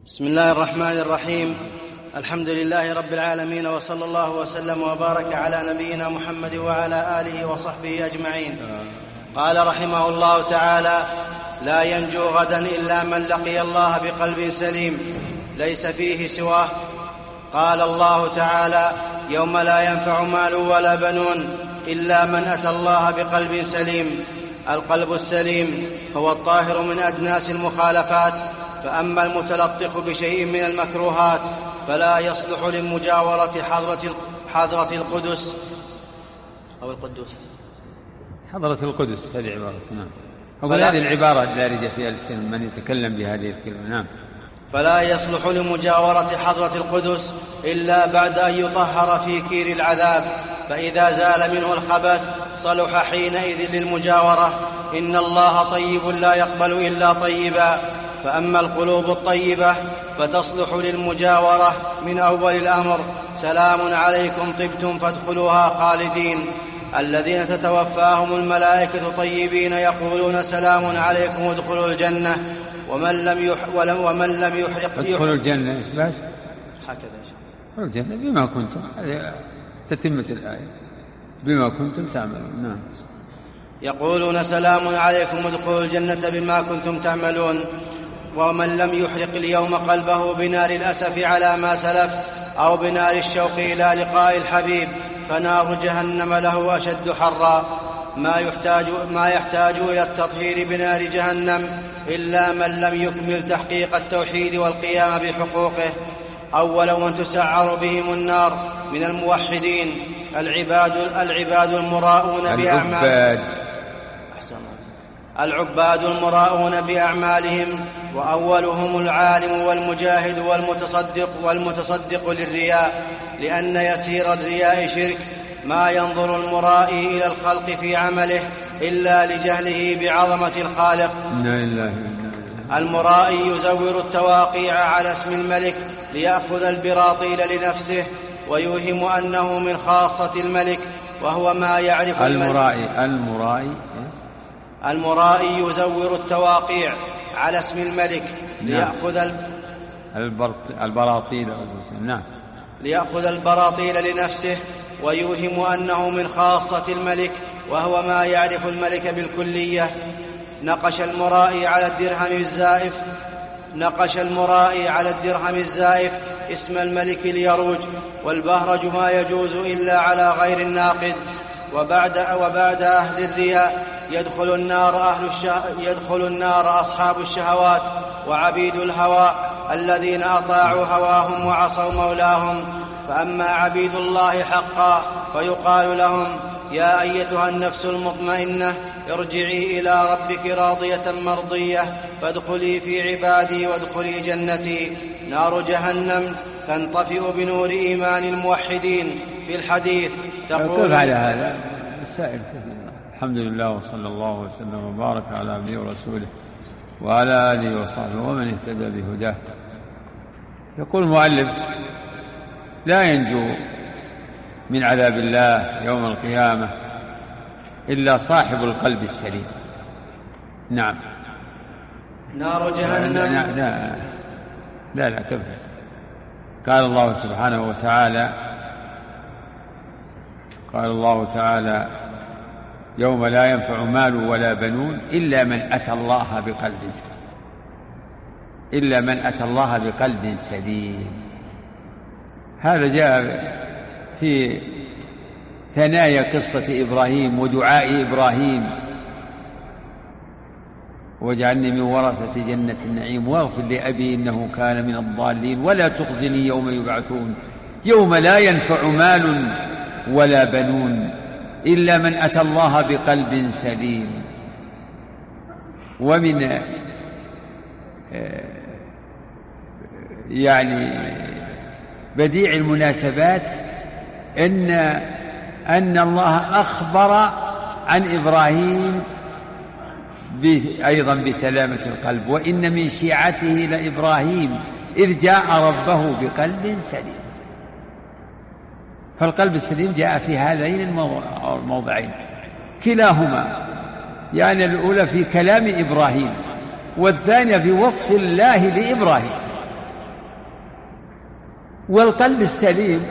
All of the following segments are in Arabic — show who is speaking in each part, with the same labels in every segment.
Speaker 1: بسم الله الرحمن الرحيم. الحمد لله رب العالمين، وصلى الله وسلم وبارك على نبينا محمد وعلى آله وصحبه أجمعين. قال رحمه الله تعالى: لا ينجو غدا إلا من لقي الله بقلب سليم ليس فيه سواه. قال الله تعالى: يوم لا ينفع مال ولا بنون إلا من أتى الله بقلب سليم. القلب السليم هو الطاهر من أدناس المخالفات، فأما المتلطخ بشيء من المكروهات فلا يصلح لمجاورة حضرة القدس أو القدوس.
Speaker 2: حضرة القدس هذه عبارة. نعم. أقول هذه العبارة الدارجة في ألسن من يتكلم بهذه الكلمة. نعم.
Speaker 1: فلا يصلح لمجاورة حضرة القدس إلا بعد أن يطهر في كير العذاب، فإذا زال منه الخبث صلح حينئذ للمجاورة. إن الله طيب لا يقبل إلا طيبا. فأما القلوب الطيبة فتصلح للمجاورة من أول الأمر: سلام عليكم طبتم فادخلوها خالدين. الذين تتوفاهم الملائكة طيبين يقولون سلام عليكم ادخلوا الجنة. ومن لم يحرق
Speaker 2: ادخلوا الجنة بس
Speaker 1: هكذا
Speaker 2: ادخلوا الجنة بما كنتم، هذه تتمة الآية، بما كنتم تعملون. نعم.
Speaker 1: يقولون سلام عليكم ادخلوا الجنة بما كنتم تعملون. ومن لم يحرق اليوم قلبه بنار الأسف على ما سلف أو بنار الشوق إلى لقاء الحبيب فنار جهنم له أشد حرا. ما يحتاج إلى التطهير بنار جهنم إلا من لم يكمل تحقيق التوحيد والقيام بحقوقه. أولا من تسعر بهم النار من الموحدين العباد المراؤون بأعمالهم، العباد المراؤون بأعمالهم، وأولهم العالم والمجاهد والمتصدق للرياء، لأن يسير الرياء شرك. ما ينظر المرائي إلى الخلق في عمله إلا لجهله بعظمة الخالق. المرائي يزور التواقيع على اسم الملك ليأخذ البراطيل لنفسه ويوهم أنه من خاصة الملك، وهو ما يعرف المرائي يزور التواقيع على اسم الملك ليأخذ
Speaker 2: البراطيل. نعم.
Speaker 1: ليأخذ البراطيل لنفسه ويوهم أنه من خاصة الملك، وهو ما يعرف الملك بالكلية. نقش المرائي على الدرهم الزائف اسم الملك ليروج، والبهرج ما يجوز إلا على غير الناقد. وبعد أهل الرياء يدخل النار أصحاب الشهوات وعبيد الهوى الذين أطاعوا هواهم وعصوا مولاهم. فأما عبيد الله حقا فيقال لهم: يا أيتها النفس المطمئنة ارجعي إلى ربك راضية مرضية فادخلي في عبادي وادخلي جنتي. نار جهنم تنطفئ بنور إيمان الموحدين. في الحديث
Speaker 2: تقول على هذا السائل. الحمد لله، وصلى الله وسلم وبارك على عبده ورسوله وعلى آله وصحبه ومن اهتدى بهداه. يقول المؤلف: لا ينجو من عذاب الله يوم القيامة إلا صاحب القلب السليم. نعم.
Speaker 1: نار جهنم.
Speaker 2: لا كيف. قال الله سبحانه وتعالى: يوم لا ينفع مال ولا بنون إلا من أتى الله بقلب سليم. هذا جاء في ثنايا قصة إبراهيم ودعاء إبراهيم: واجعلني من ورثة جنة النعيم واغفر لأبي إنه كان من الضالين ولا تخزني يوم يبعثون يوم لا ينفع مال ولا بنون إلا من أتى الله بقلب سليم. ومن بديع المناسبات أن الله أخبر عن إبراهيم أيضا بسلامة القلب: وإن من شيعته لإبراهيم إذ جاء ربه بقلب سليم. فالقلب السليم جاء في هذين الموضعين كلاهما، يعني الأولى في كلام إبراهيم والثانية في وصف الله لإبراهيم. والقلب السليم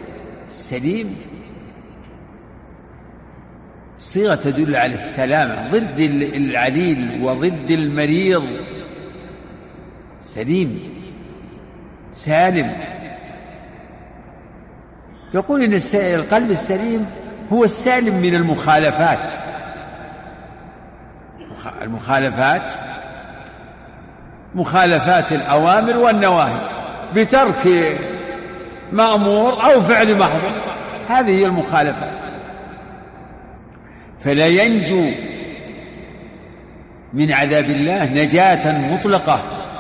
Speaker 2: صيغة تدل على السلامة، ضد العليل وضد المريض. سليم سالم. يقول إن القلب السليم هو السالم من مخالفات الأوامر والنواهي بترك مأمور أو فعل محظور، هذه هي المخالفات. فلا ينجو من عذاب الله نجاة مطلقة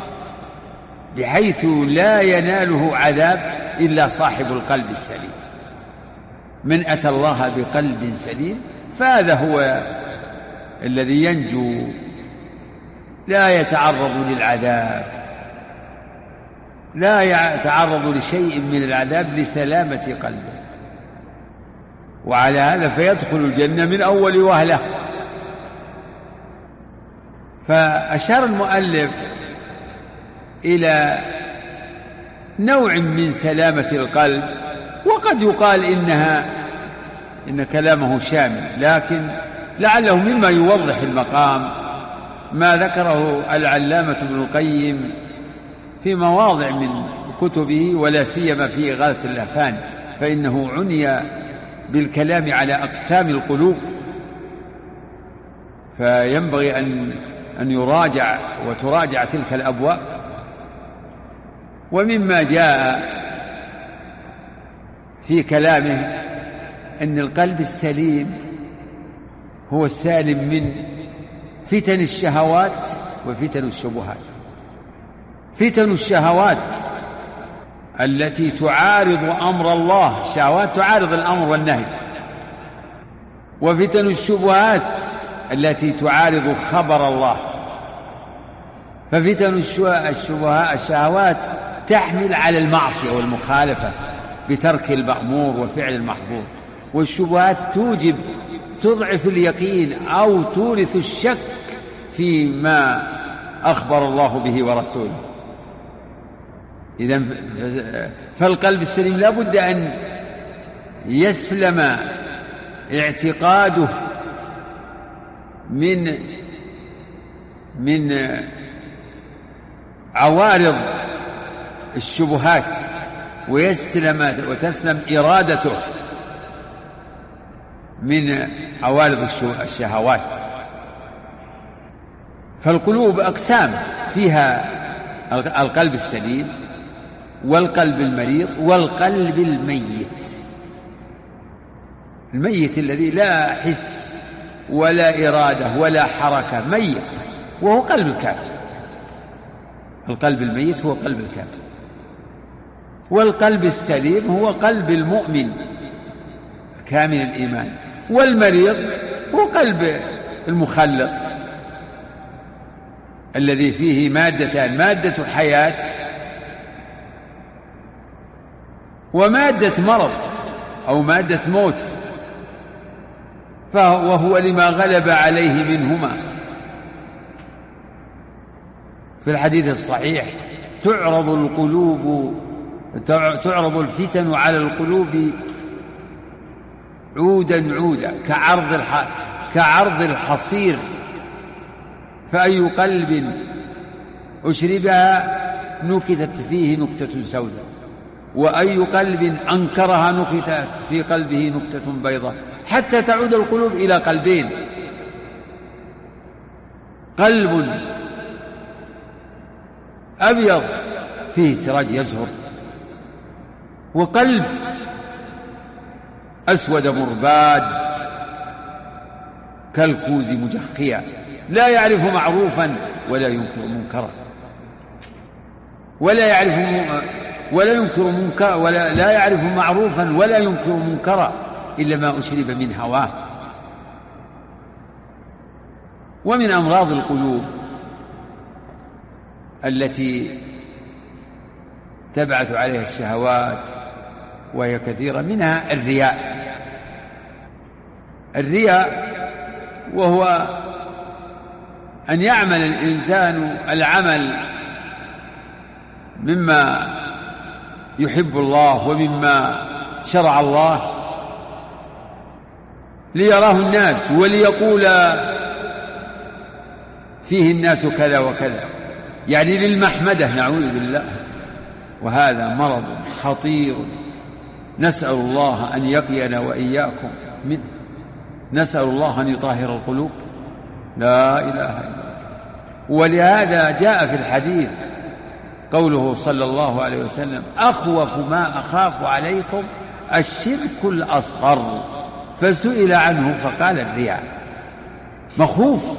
Speaker 2: بحيث لا يناله عذاب إلا صاحب القلب السليم. من أتى الله بقلب سليم فهذا هو الذي ينجو، لا يتعرض للعذاب، لا يتعرض لشيء من العذاب لسلامة قلبه، وعلى هذا فيدخل الجنة من أول وهلة. فأشار المؤلف إلى نوع من سلامة القلب، وقد يقال إن كلامه شامل، لكن لعله مما يوضح المقام ما ذكره العلامة ابن القيم في مواضع من كتبه، ولا سيما في إغاثة اللهفان، فإنه عني بالكلام على أقسام القلوب، فينبغي أن يراجع وتراجع تلك الأبواب. ومما جاء في كلامه أن القلب السليم هو السالم من فتن الشهوات وفتن الشبهات. فتن الشهوات التي تعارض أمر الله، الشهوات تعارض الأمر والنهي، وفتن الشبهات التي تعارض خبر الله. ففتن الشهوات تحمل على المعصية والمخالفة بترك المأمور وفعل المحظور، والشبهات تضعف اليقين أو تورث الشك فيما أخبر الله به ورسوله. إذن فالقلب السليم لا بد أن يسلم اعتقاده من عوارض الشبهات، وتسلم إرادته من عوارض الشهوات. فالقلوب أقسام، فيها القلب السليم والقلب المريض والقلب الميت الذي لا حس ولا إرادة ولا حركة، ميت، وهو قلب الكافر. القلب الميت هو قلب الكافر، والقلب السليم هو قلب المؤمن كامل الإيمان، والمريض هو قلب المخلط الذي فيه مادتان: مادة حياة ومادة مرض أو مادة موت، وهو لما غلب عليه منهما. في الحديث الصحيح تعرض الفتن على القلوب عودا عودا كعرض الحصير، فأي قلب أشربها نكتت فيه نكتة سوداء، وأي قلب أنكرها نكتت في قلبه نكتة بيضاء، حتى تعود القلوب إلى قلبين: قلب أبيض فيه سراج يزهر، وقلب أسود مرباد كالكوز مجخيا، لا يعرف معروفا ولا ينكر منكرا، لا يعرف معروفا ولا ينكر منكرا إلا ما أشرب من هواه. ومن أمراض القلوب التي تبعث عليها الشهوات وهي كثيرة، منها الرياء، وهو أن يعمل الإنسان العمل مما يحب الله ومما شرع الله ليراه الناس وليقول فيه الناس كذا وكذا، يعني للمحمدة، نعوذ بالله. وهذا مرض خطير، نسأل الله أن يقينا وإياكم منه، نسأل الله أن يطهر القلوب، لا إله إلا الله. ولهذا جاء في الحديث قوله صلى الله عليه وسلم: أخوف ما أخاف عليكم الشرك الأصغر، فسئل عنه فقال الرياء، مخوف.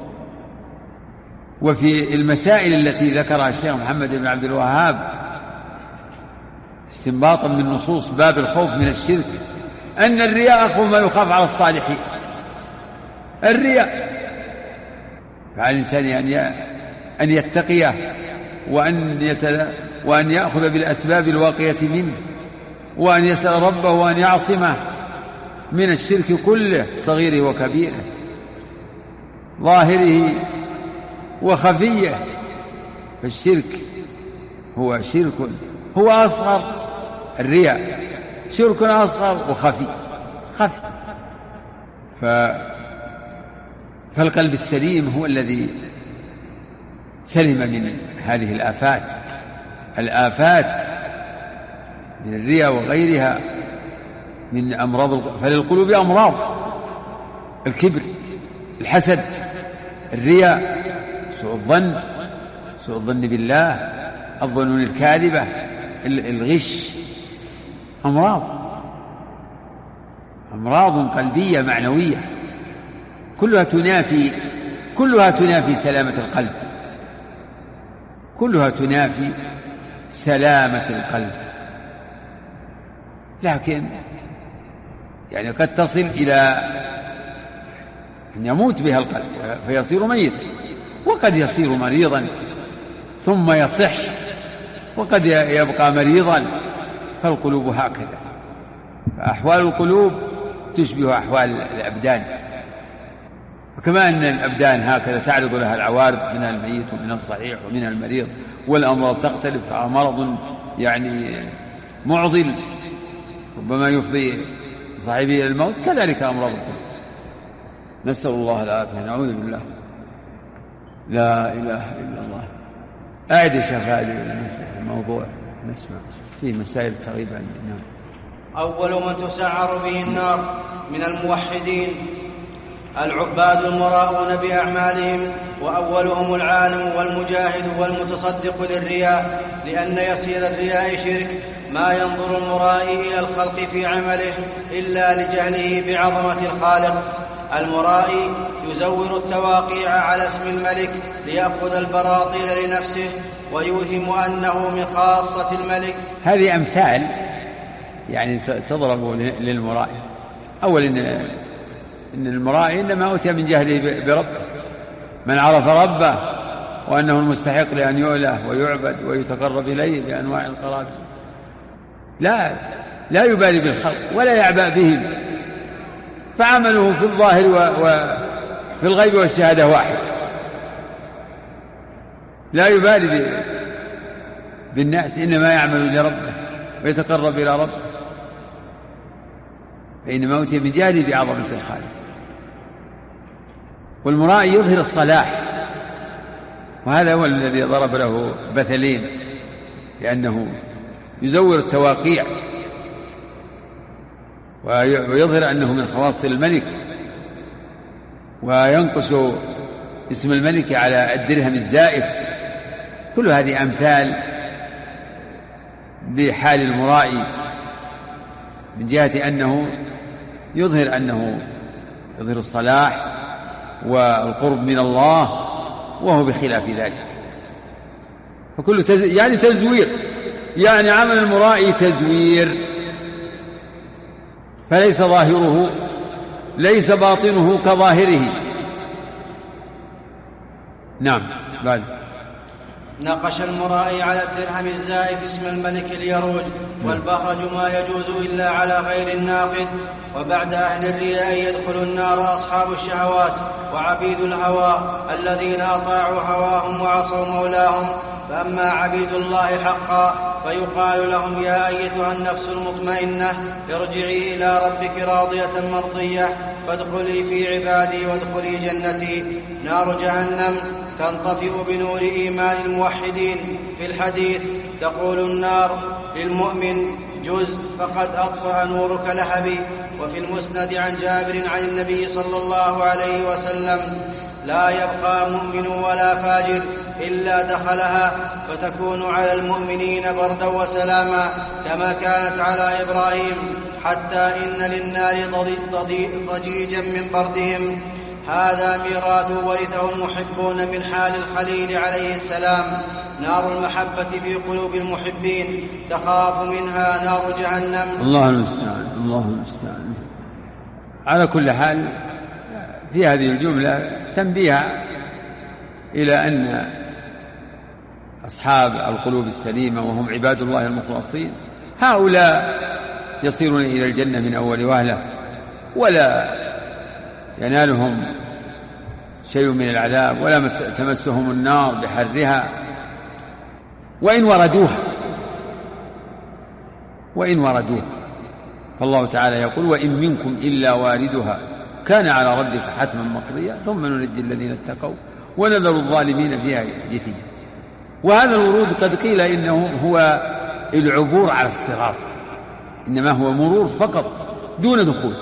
Speaker 2: وفي المسائل التي ذكرها الشيخ محمد بن عبد الوهاب استنباطا من نصوص باب الخوف من الشرك أن الرياء أخوف ما يخاف على الصالحين. الرياء، فعلى الإنسان أن يتقيه وأن يأخذ بالأسباب الواقية منه، وأن يسأل ربه وأن يعصمه من الشرك كله، صغيره وكبيره، ظاهره وخفيه. فالشرك هو شرك، هو أصغر، الرياء شرك أصغر وخفي. فالقلب السليم هو الذي سلم من هذه الآفات من الرياء وغيرها من أمراض. فللقلوب أمراض: الكبر، الحسد، الرياء، سوء الظن بالله، الظنون الكاذبة، الغش، أمراض قلبية معنوية، كلها تنافي سلامة القلب، كلها تنافي سلامة القلب. لكن يعني قد تصل إلى أن يموت بها القلب فيصير ميتا، وقد يصير مريضا ثم يصح، وقد يبقى مريضا. فالقلوب هكذا، فأحوال القلوب تشبه أحوال الأبدان، وكما أن الأبدان هكذا تعرض لها العوارض، منها الميت ومنها الصحيح ومنها المريض، والأمراض تختلف. مرض يعني معضل ربما يفضي صاحبه إلى الموت، كذلك أمراض القلوب. نسأل الله العافية، نعوذ بالله. لا إله إلا الله. أعد يا شيخ هذه الموضوع، نسمع فيه مسائل تغيب عندنا.
Speaker 1: أول من تسعر به النار من الموحدين العباد المراؤون بأعمالهم، وأولهم العالم والمجاهد والمتصدق للرياء، لأن يسير الرياء شرك، ما ينظر المرائي إلى الخلق في عمله إلا لجهله بعظمة الخالق. المرائي يزور التواقيع على اسم الملك ليأخذ البراطيل لنفسه ويوهم أنه من خاصة الملك.
Speaker 2: هذه أمثال يعني تضرب للمرائي. أولا إن المرائي إنما أوتي من جهله بربه، من عرف ربه وأنه المستحق لأن يؤله ويعبد ويتقرب إليه بأنواع القرابة، لا يبالي بالخلق ولا يعبأ بهم، فعمله في الظاهر وفي الغيب والشهادة واحد، لا يبالي بالناس، إنما يعمل لربه ويتقرب إلى ربه، فإنما أوتي من جهله بعظمة الخالق. والمرائي يظهر الصلاح، وهذا هو الذي ضرب له مثلين، لأنه يزور التواقيع ويظهر أنه من خواص الملك، وينقش اسم الملك على الدرهم الزائف. كل هذه أمثال لحال المرائي، من جهة أنه يظهر الصلاح والقرب من الله، وهو بخلاف ذلك. فكل يعني تزوير، يعني عمل المرائي تزوير، فليس ظاهره ليس باطنه كظاهره. نعم. بعد
Speaker 1: نقش المرائي على الدرهم الزائف اسم الملك اليروج، والبهرج ما يجوز إلا على غير الناقد. وبعد أهل الرياء يدخل النار أصحاب الشهوات وعبيد الهوى الذين أطاعوا هواهم وعصوا مولاهم. فأما عبيد الله حقا فيقال لهم: يا أيتها النفس المطمئنة ارجعي إلى ربك راضية مرضية فادخلي في عبادي وادخلي جنتي. نار جهنم تنطفئ بنور إيمان الموحدين. في الحديث تقول النار للمؤمن: جزء فقد أطفأ نورك لهبي. وفي المسند عن جابر عن النبي صلى الله عليه وسلم: لا يبقى مؤمن ولا فاجر إلا دخلها، فتكون على المؤمنين بردا وسلاما كما كانت على إبراهيم، حتى إن للنار ضجيجا من بردهم. هذا ميراث ورثه المحبون من حال الخليل عليه السلام. نار المحبة في قلوب المحبين تخاف منها نار جهنم.
Speaker 2: الله المستعان، الله المستعان. على كل حال في هذه الجملة تنبيه إلى أن أصحاب القلوب السليمة وهم عباد الله المخلصين هؤلاء يصيرون إلى الجنة من أول وهلة، ولا ينالهم شيء من العذاب، ولا تمسهم النار بحرها وإن وردوها. فالله تعالى يقول: وإن منكم إلا واردها كان على ربك حتما مقضيا ثم ننجي الذين اتقوا ونذر الظالمين فيها جثيا. وهذا الورود قد قيل إنه هو العبور على الصراط، إنما هو مرور فقط دون دخول.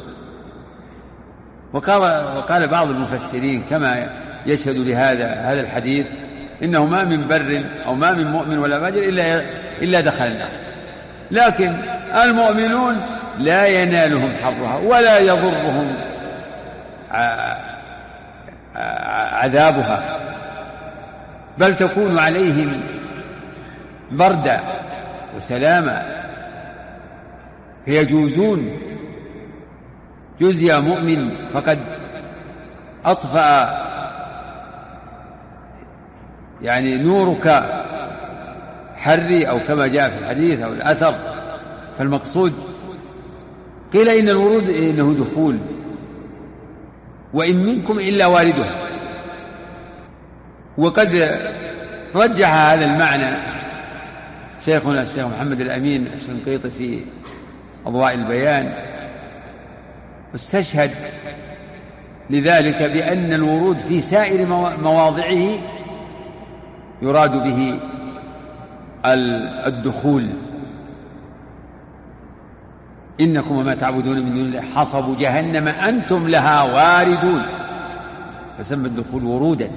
Speaker 2: وقال بعض المفسرين كما يشهد لهذا الحديث: إنه ما من بر أو ما من مؤمن ولا فاجر إلا دخل النار، لكن المؤمنون لا ينالهم حظها ولا يضرهم عذابها، بل تكون عليهم بردا وسلاما، فيجوزون. جوز يا مؤمن فقد أطفأ يعني نورك حري، أو كما جاء في الحديث أو الأثر. فالمقصود قيل إن الورود إنه دخول، وإن منكم إلا واردها. وقد رجح هذا المعنى شيخنا الشيخ محمد الأمين الشنقيطي في أضواء البيان، واستشهد لذلك بأن الورود في سائر مواضعه يراد به الدخول. إنكم وما تعبدون من دون الله حصب جهنم أنتم لها واردون، فسمى الدخول ورودا،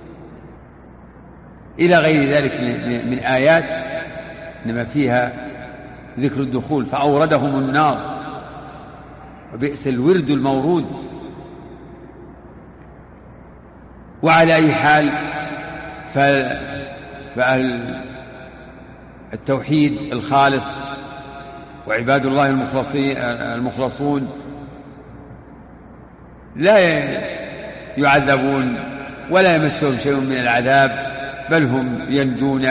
Speaker 2: إلى غير ذلك من آيات إنما فيها ذكر الدخول، فأوردهم النار وبئس الورد المورود. وعلى أي حال فالتوحيد الخالص وعباد الله المخلصون لا يعذبون ولا يمسهم شيء من العذاب، بل هم ينجون،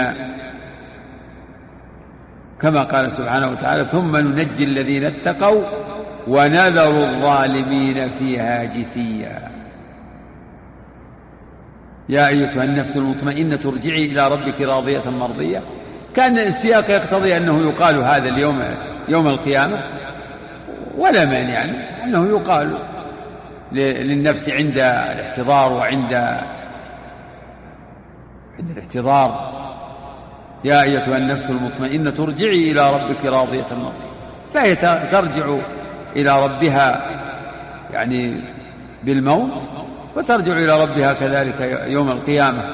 Speaker 2: كما قال سبحانه وتعالى: ثم ننجي الذين اتقوا ونذر الظالمين فيها جثيا. يا أيتها النفس المطمئنة ارجعي إلى ربك راضية مرضية. كان السياق يقتضي أنه يقال هذا اليوم يوم القيامة، ولا مانع أنه يقال للنفس عند الاحتضار وعند الاحتضار: يا أيتها النفس المطمئنة ارجعي إلى ربك راضية مرضية. فهي ترجع إلى ربها يعني بالموت، وترجع إلى ربها كذلك يوم القيامة،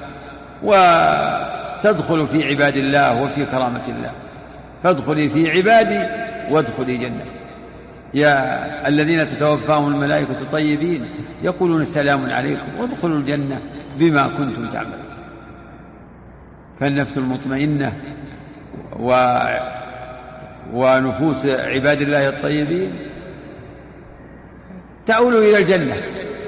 Speaker 2: وتدخل في عباد الله وفي كرامة الله. فادخلي في عبادي وادخلي جنتي. يا الذين تتوفاهم الملائكة طيبين يقولون سلام عليكم وادخلوا الجنة بما كنتم تعملون. فالنفس المطمئنة ونفوس عباد الله الطيبين تؤول إلى الجنة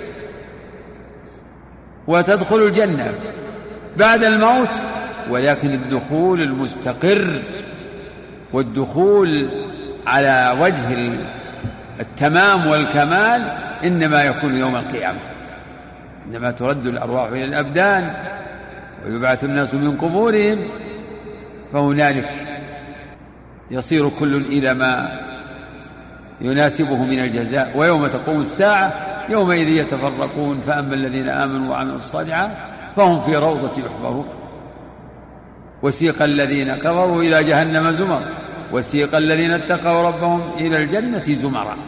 Speaker 2: وتدخل الجنة بعد الموت، ولكن الدخول المستقر والدخول على وجه التمام والكمال إنما يكون يوم القيامة، إنما ترد الأرواح إلى الأبدان ويبعث الناس من قبورهم فهنالك يصير كل إلى ما يناسبه من الجزاء. ويوم تقوم الساعة يومئذ يتفرقون فأما الذين آمنوا وعملوا الصالحات فهم في روضة يحبرون. وسيق الذين كفروا إلى جهنم زمر وسيق الذين اتقوا ربهم إلى الجنة زمرا.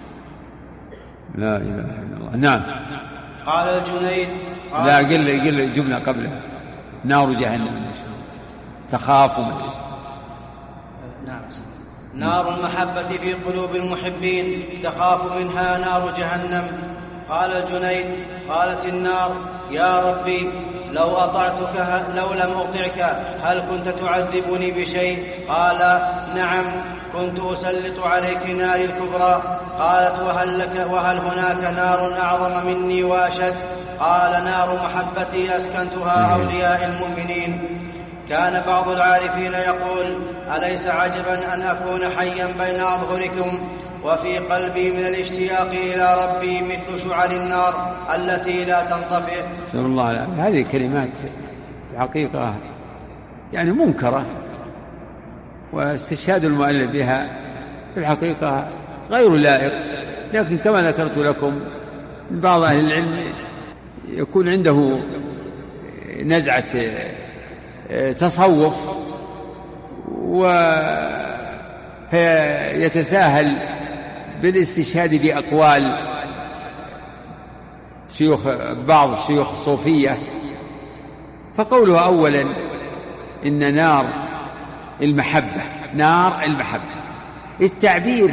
Speaker 2: لا إله إلا الله. نعم.
Speaker 1: قال الجنيد
Speaker 2: لا قل جملة قبله نار جهنم تخاف من
Speaker 1: نعم. نار المحبة في قلوب المحبين تخاف منها نار جهنم. قال الجنيد قالت النار يا ربي لو لم أطعك هل كنت تعذبني بشيء؟ قال نعم كنت أسلط عليك ناري الكبرى. قالت وهل هناك نار أعظم مني وأشد؟ قال نار محبتي أسكنتها أولياء المؤمنين. كان بعض العارفين يقول أليس عجبا أن أكون حيا بين أظهركم وفي قلبي من الاشتياق إلى ربي مثل شعل النار التي لا تنطفئ.
Speaker 2: نسأل الله العافية. هذه كلمات الحقيقة يعني منكرة، واستشهاد المؤلف بها في الحقيقة غير لائق. لكن كما ذكرت لكم بعض أهل العلم يكون عنده نزعة تصوف ويتساهل بالاستشهاد بأقوال بعض الشيوخ الصوفية. فقوله أولا إن نار المحبة التعبير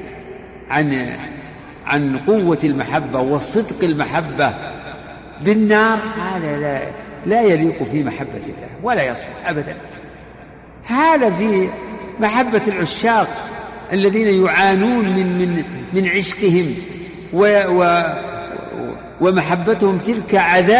Speaker 2: عن قوة المحبة وصدق المحبة بالنار هذا لا يليق في محبة الله ولا يصلح أبدا. هذا في محبة العشاق الذين يعانون من عشقهم ومحبتهم تلك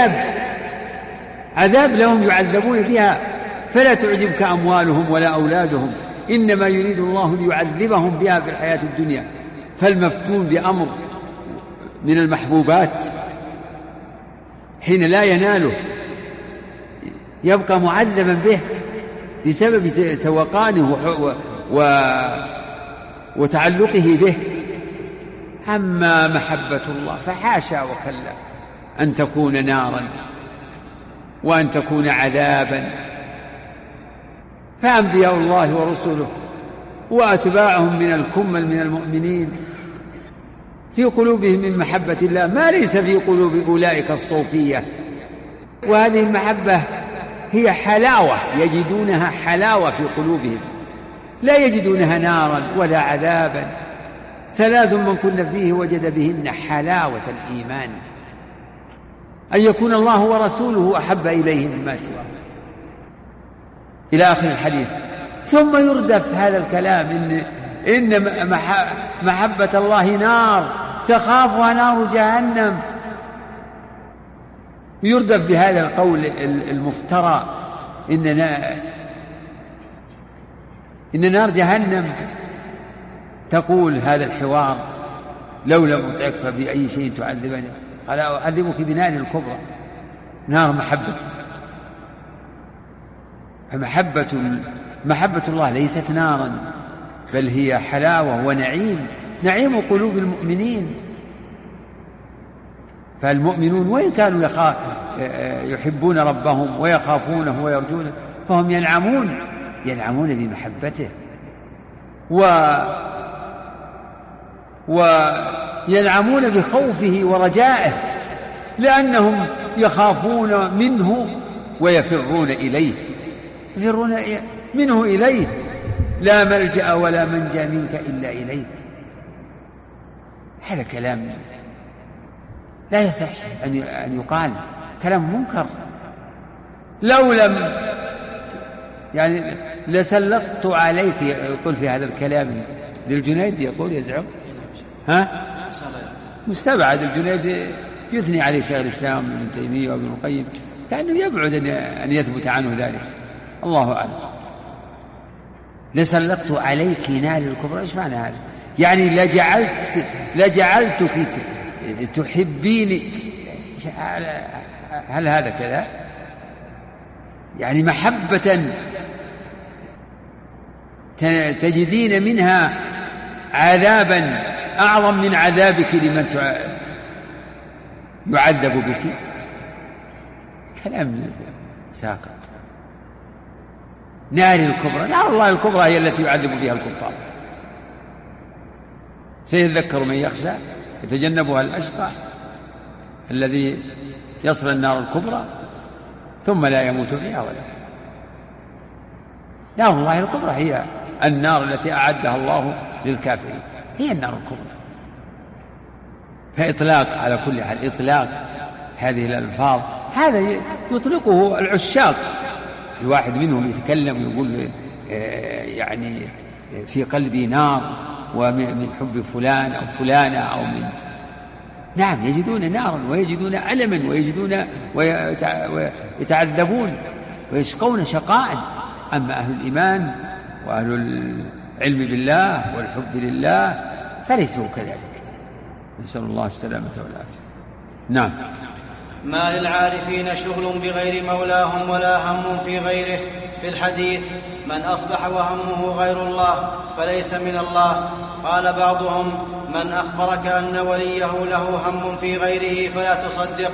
Speaker 2: عذاب لهم يعذبون فيها. فلا تعجبك أموالهم ولا أولادهم إنما يريد الله ليعذبهم بها في الحياة الدنيا. فالمفتون بأمر من المحبوبات حين لا يناله يبقى معذبا به بسبب توقانه وتعلقه به. أما محبة الله فحاشا وكلا أن تكون نارا وأن تكون عذابا. فأنبياء الله ورسله وأتباعهم من الكمل من المؤمنين في قلوبهم من محبة الله ما ليس في قلوب أولئك الصوفية. وهذه المحبة هي حلاوة يجدونها حلاوة في قلوبهم لا يجدونها نارا ولا عذابا. 3 من كن فيه وجد بهن حلاوة الإيمان أن يكون الله ورسوله أحب إليه مما سواه إلى آخر الحديث. ثم يردف هذا الكلام إن محبة الله نار تخافها نار جهنم. يردف بهذا القول المفترى إن نار جهنم تقول هذا الحوار لو لم أطعك فبأي شيء تعذبني؟ قال أعذبك بنار الكبرى نار محبتي. محبة الله ليست نارا بل هي حلاوة نعيم قلوب المؤمنين. فالمؤمنون وإن كانوا يحبون ربهم ويخافونه ويرجونه فهم ينعمون بمحبته وينعمون بخوفه ورجائه لأنهم يخافون منه ويفرون إليه يفرون منه إليه. لا ملجأ ولا منجا منك إلا إليك. هذا كلام لا يصح أن يقال، كلام منكر. لو لم لسلطت عليك يقول في هذا الكلام للجنيد يقول يزعم مستبعد. الجنيد يثني عليه شيخ الإسلام ابن تيمية وابن القيم كأنه يبعد أن يثبت عنه ذلك. الله أعلم. لسلطت عليك نار الكبرى إيش معنى هذا؟ يعني لجعلتك تحبيني. هل هذا كذا؟ يعني محبة تجدين منها عذابا أعظم من عذابك لمن يعذب بك. كلام ساقط. نار الكبرى، نار الله الكبرى هي التي يعذب بها الكفار. سيذكر من يخشى يتجنبها الأشقى الذي يصل النار الكبرى ثم لا يموت فيها ولا. نار الله الكبرى هي النار التي أعدها الله للكافرين، هي النار الكبرى. فإطلاق على كل حال، إطلاق هذه الألفاظ هذا يطلقه العشاق. الواحد منهم يتكلم ويقول يعني في قلبي نار ومن حب فلان أو فلانة أو من. نعم، يجدون نارا ويجدون ألما ويجدون ويتعذبون ويشقون شقاء. أما أهل الإيمان وأهل العلم بالله والحب لله فليسوا كذلك. نسأل الله السلامة والعافية. نعم.
Speaker 1: ما للعارفين شغل بغير مولاهم ولا هم في غيره. في الحديث: من أصبح وهمه غير الله فليس من الله. قال بعضهم: من أخبرك أن وليه له هم في غيره فلا تصدق.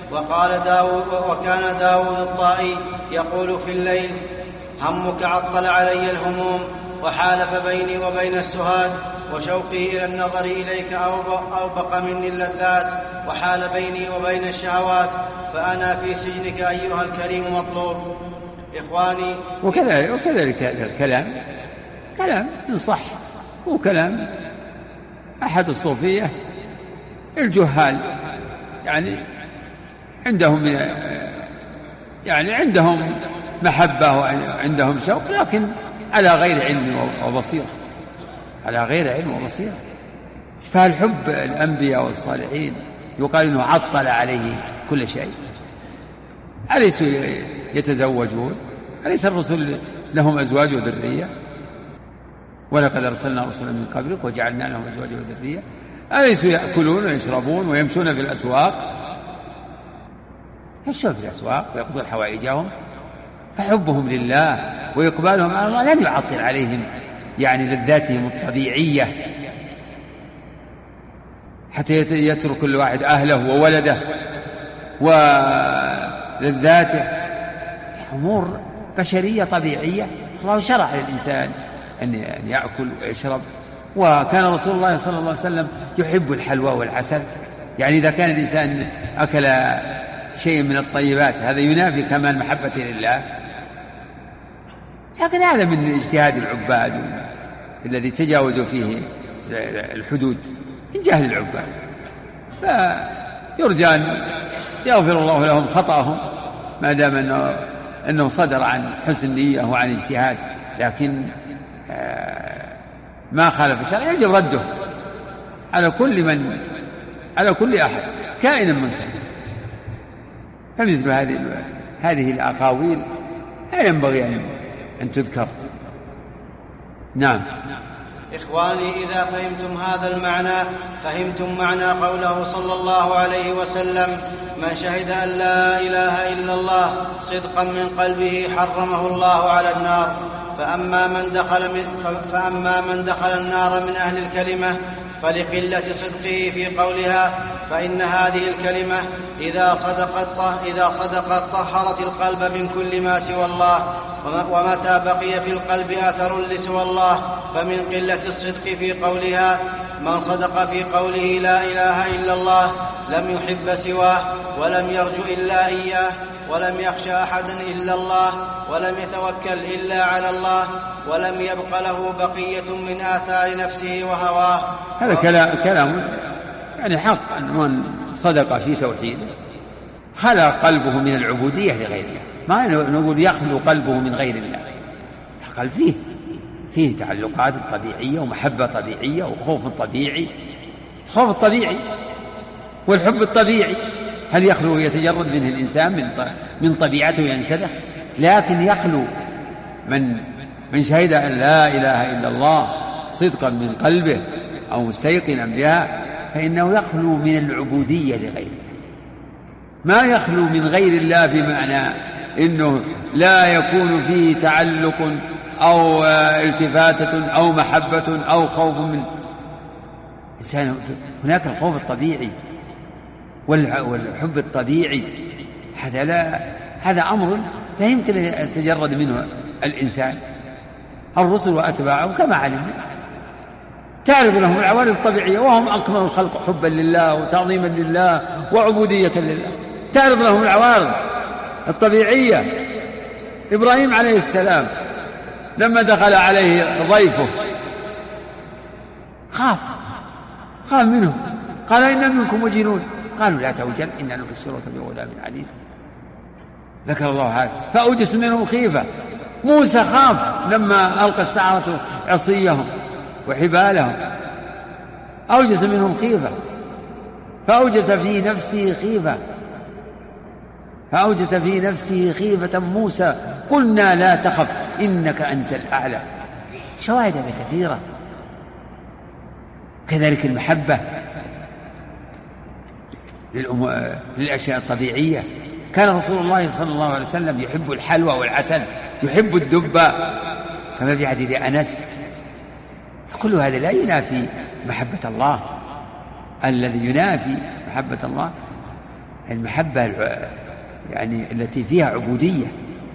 Speaker 1: وكان داود الطائي يقول في الليل: همك عطل علي الهموم وحالف بيني وبين السهاد، وشوقي إلى النظر إليك أوبق مني اللذات، وحال بيني وبين الشهوات، فأنا في سجنك أيها الكريم مطلوب. إخواني،
Speaker 2: وكذلك هذا الكلام كلام إن صح، هو كلام أحد الصوفية الجهال، يعني عندهم محبة وعندهم شوق، لكن على غير علم وبصيرة، على غير علم وبصيرة. فالحب الأنبياء والصالحين يقال إنه عطل عليه كل شيء. أليسوا يتزوجون؟ أليس الرسل لهم أزواج وذرية؟ ولقد أرسلنا رسلا من قبلك وجعلنا لهم أزواج وذرية. أليسوا يأكلون ويشربون ويمشون في الأسواق؟ يمشون في الأسواق ويقضون حوائجهم. فحبهم لله وإقبالهم على الله لم يعطل عليهم يعني لذاتهم الطبيعية، حتى يترك كل واحد أهله وولده ولذاته. أمور بشرية طبيعية، الله شرع للإنسان أن يأكل ويشرب. وكان رسول الله صلى الله عليه وسلم يحب الحلوى والعسل، يعني إذا كان الإنسان أكل شيء من الطيبات هذا ينافي كمال محبته لله. لكن هذا من اجتهاد العباد الذي تجاوزوا فيه الحدود من جهل العباد، فيرجى أن يغفر الله لهم خطأهم ما دام أنه صدر عن حسن نية وعن اجتهاد. لكن ما خالف الشرع يجب رده على كل أحد كائنا من كان. فمثل هذه الأقاويل لا ينبغي أن تذكر. نعم.
Speaker 1: إخواني، إذا فهمتم هذا المعنى فهمتم معنى قوله صلى الله عليه وسلم: من شهد أن لا إله إلا الله صدقا من قلبه حرمه الله على النار. فأما من دخل النار من أهل الكلمة فلقلة صدقه في قولها، فإن هذه الكلمة إذا صدقت طهرت القلب من كل ما سوى الله، ومتى بقي في القلب أثر لسوى الله فمن قلة الصدق في قولها. من صدق في قوله لا إله إلا الله لم يحب سواه ولم يرجو إلا إياه ولم يخشى أحدا إلا الله ولم يتوكل إلا على الله ولم يبق له بقية من آثار نفسه وهواه.
Speaker 2: هذا كلام يعني حق، أن من صدق في توحيده خلى قلبه من العبودية لغير الله. ما نقول يخلو قلبه من غير الله، قال فيه تعلقات طبيعية ومحبة طبيعية وخوف طبيعي. خوف الطبيعي والحب الطبيعي هل يخلو يتجرد منه الإنسان من طبيعته ينسلخ؟ لكن يخلو من شهد أن لا إله إلا الله صدقا من قلبه أو مستيقنا بها فإنه يخلو من العبودية لغيره. ما يخلو من غير الله بمعنى إنه لا يكون فيه تعلق أو التفاتة أو محبة أو خوف من إنسان. هناك الخوف الطبيعي والحب الطبيعي، هذا أمر لا يمكن أن يتجرد منه الإنسان. الرسل وأتباعهم كما علمنا تعرض لهم العوارض الطبيعية، وهم أكمل الخلق حبا لله وتعظيما لله وعبودية لله، تعرض لهم العوارض الطبيعية. إبراهيم عليه السلام لما دخل عليه ضيفه خاف منهم، قال إن منكم وجلون، قالوا لا توجل إنا نبشرك بغلام عليم. ذكر الله هذا فأوجس منهم خيفة. موسى خاف لما ألقى السحرة عصيهم وحبالهم، أوجس منهم خيفة، فأوجس في نفسه خيفة موسى، قلنا لا تخف إنك أنت الأعلى. شواهد كثيرة. كذلك المحبة للأشياء الطبيعية. كان رسول الله صلى الله عليه وسلم يحب الحلوى والعسل، يحب الدبة كما في حديث أنس. كل هذا لا ينافي محبة الله. الذي ينافي محبة الله المحبة يعني التي فيها عبودية،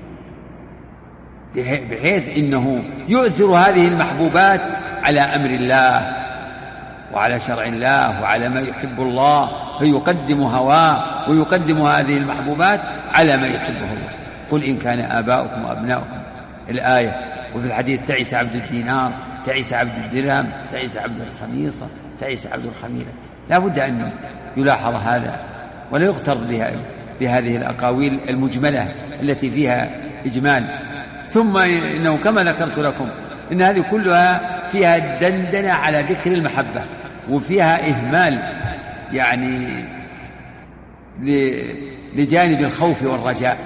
Speaker 2: بحيث إنه يؤثر هذه المحبوبات على أمر الله وعلى شرع الله وعلى ما يحب الله، فيقدم هواه ويقدم هذه المحبوبات على ما يحبه الله. قل إن كان آباؤكم وأبناؤكم، الآية. وفي الحديث تعس عبد الدينار، تعس عبد الدرهم، تعس عبد الخميصة، تعس عبد الخميلة. لا بد أن يلاحظ هذا ولا يغتر بهذه الأقاويل المجملة التي فيها إجمال. ثم إنه كما ذكرت لكم إن هذه كلها فيها دندنة على ذكر المحبة، وفيها إهمال يعني لجانب الخوف والرجاء.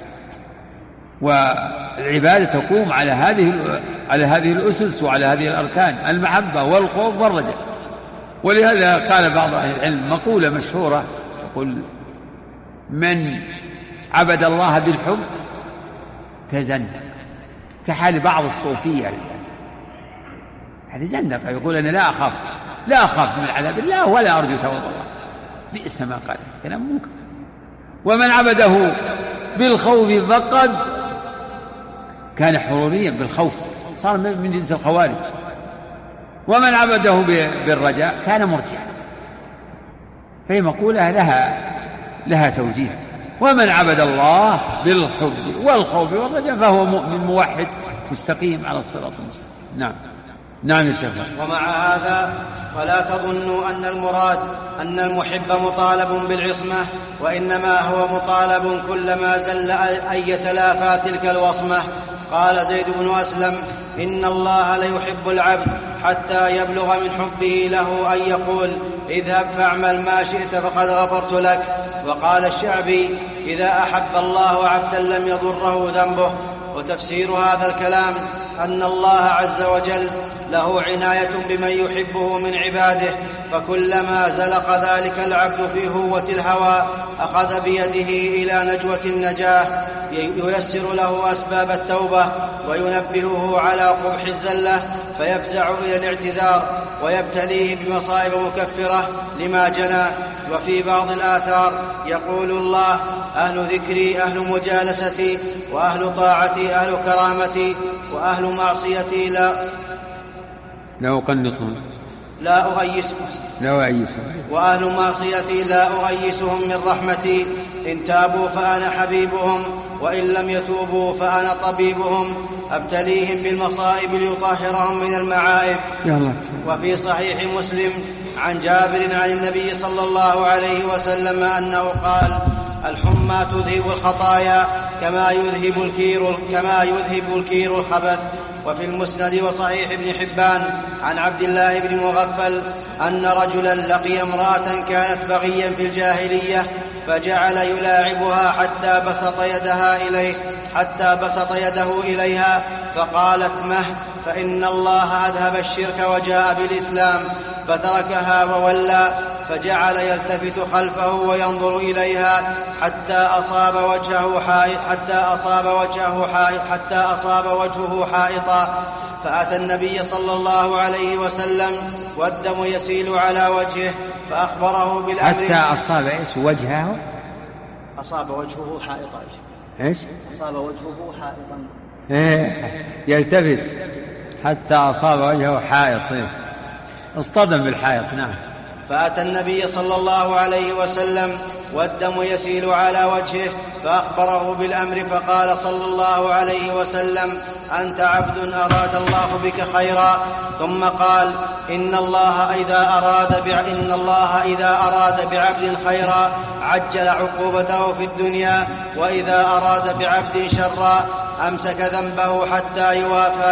Speaker 2: والعبادة تقوم على هذه الأسس وعلى هذه الأركان: المحبة والخوف والرجاء. ولهذا قال بعض أهل العلم مقولة مشهورة يقول: من عبد الله بالحب تزندق، كحال بعض الصوفية يعني زندق، يقول أنا لا أخاف من عذاب الله ولا أرجو ثواب الله. بئس ما قال، كلام منكر. ومن عبده بالخوف فقد كان حروريا بالخوف، صار من جنس الخوارج. ومن عبده بالرجاء كان مرجعا. فهي مقولة لها توجيه. ومن عبد الله بالحب والخوف والرجاء فهو مؤمن موحد مستقيم على الصراط المستقيم. نعم يا شيخ.
Speaker 1: ومع هذا فلا تظنوا أن المراد أن المحب مطالب بالعصمة، وإنما هو مطالب كلما زل أن يتلافى تلك الوصمة. قال زيد بن أسلم: إن الله ليحب العبد حتى يبلغ من حبه له أن يقول: اذهب فاعمل ما شئت فقد غفرت لك. وقال الشعبي: إذا أحب الله عبدا لم يضره ذنبه. وتفسير هذا الكلام أن الله عز وجل له عناية بمن يحبه من عباده، فكلما زلق ذلك العبد في هوة الهوى أخذ بيده إلى نجوة النجاة، ييسر له أسباب التوبة وينبهه على قبح الزلة، فيفزع إلى الاعتذار ويبتليه بمصائب مكفرة لما جنى. وفي بعض الآثار يقول الله: أهل ذكري أهل مجالستي، وأهل طاعتي أهل كرامتي، وأهل معصيتي لا أؤيسهم وأهل معصيتي لا أؤيسهم من رحمتي. إن تابوا فأنا حبيبهم، وإن لم يتوبوا فأنا طبيبهم. أبتليهم بالمصائب ليطهرهم من المعائب. وفي صحيح مسلم عن جابر عن النبي صلى الله عليه وسلم أنه قال: الحمى تذهب الخطايا كما يذهب الكير الخبث. وفي المسند وصحيح ابن حبان عن عبد الله بن مغفل أن رجلا لقي امرأة كانت بغيا في الجاهلية، فجعل يلاعبها حتى بسط يده إليها، فقالت: مه، فإن الله أذهب الشرك وجاء بالإسلام، فتركها وولى. فجعل يلتفت خلفه وينظر إليها حتى أصاب وجهه حائطا. فأتى النبي صلى الله عليه وسلم والدم يسيل على وجهه فأخبره بالأمر.
Speaker 2: حتى أصاب إيش وجهه؟
Speaker 1: أصاب وجهه حائطا.
Speaker 2: إيش؟
Speaker 1: أصاب وجهه حائطا.
Speaker 2: يلتفت حتى أصاب وجهه حائط، اصطدم بالحائط. نعم.
Speaker 1: فأتى النبي صلى الله عليه وسلم والدم يسيل على وجهه فأخبره بالأمر فقال صلى الله عليه وسلم: أنت عبد أراد الله بك خيرا. ثم قال: إن الله إذا أراد بعبد خيرا عجل عقوبته في الدنيا، وإذا أراد بعبد شرا أمسك ذنبه حتى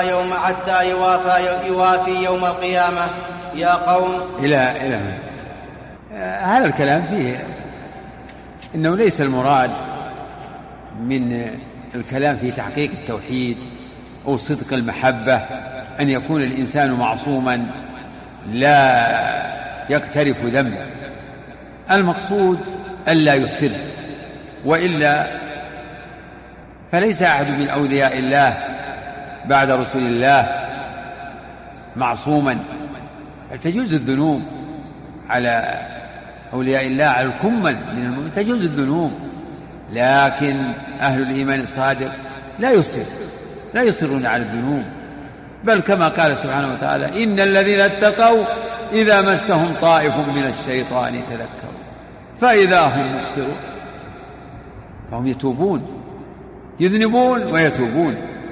Speaker 1: يوافي يوم القيامة. يا قوم
Speaker 2: إلى هذا الكلام فيه إنه ليس المراد من الكلام في تحقيق التوحيد أو صدق المحبة أن يكون الإنسان معصوما لا يقترف ذنبا. المقصود ألا يصر، وإلا فليس أحد من أولياء الله بعد رسول الله معصوما. تجوز الذنوب على أولياء الله، على الكمل من المؤمنين تجوز الذنوب، لكن أهل الإيمان الصادق لا يصرون على الذنوب، بل كما قال سبحانه وتعالى: إن الذين اتقوا إذا مسهم طائف من الشيطان تذكروا فإذا هم مبصرون. فهم يتوبون، يذنبون ويتوبون،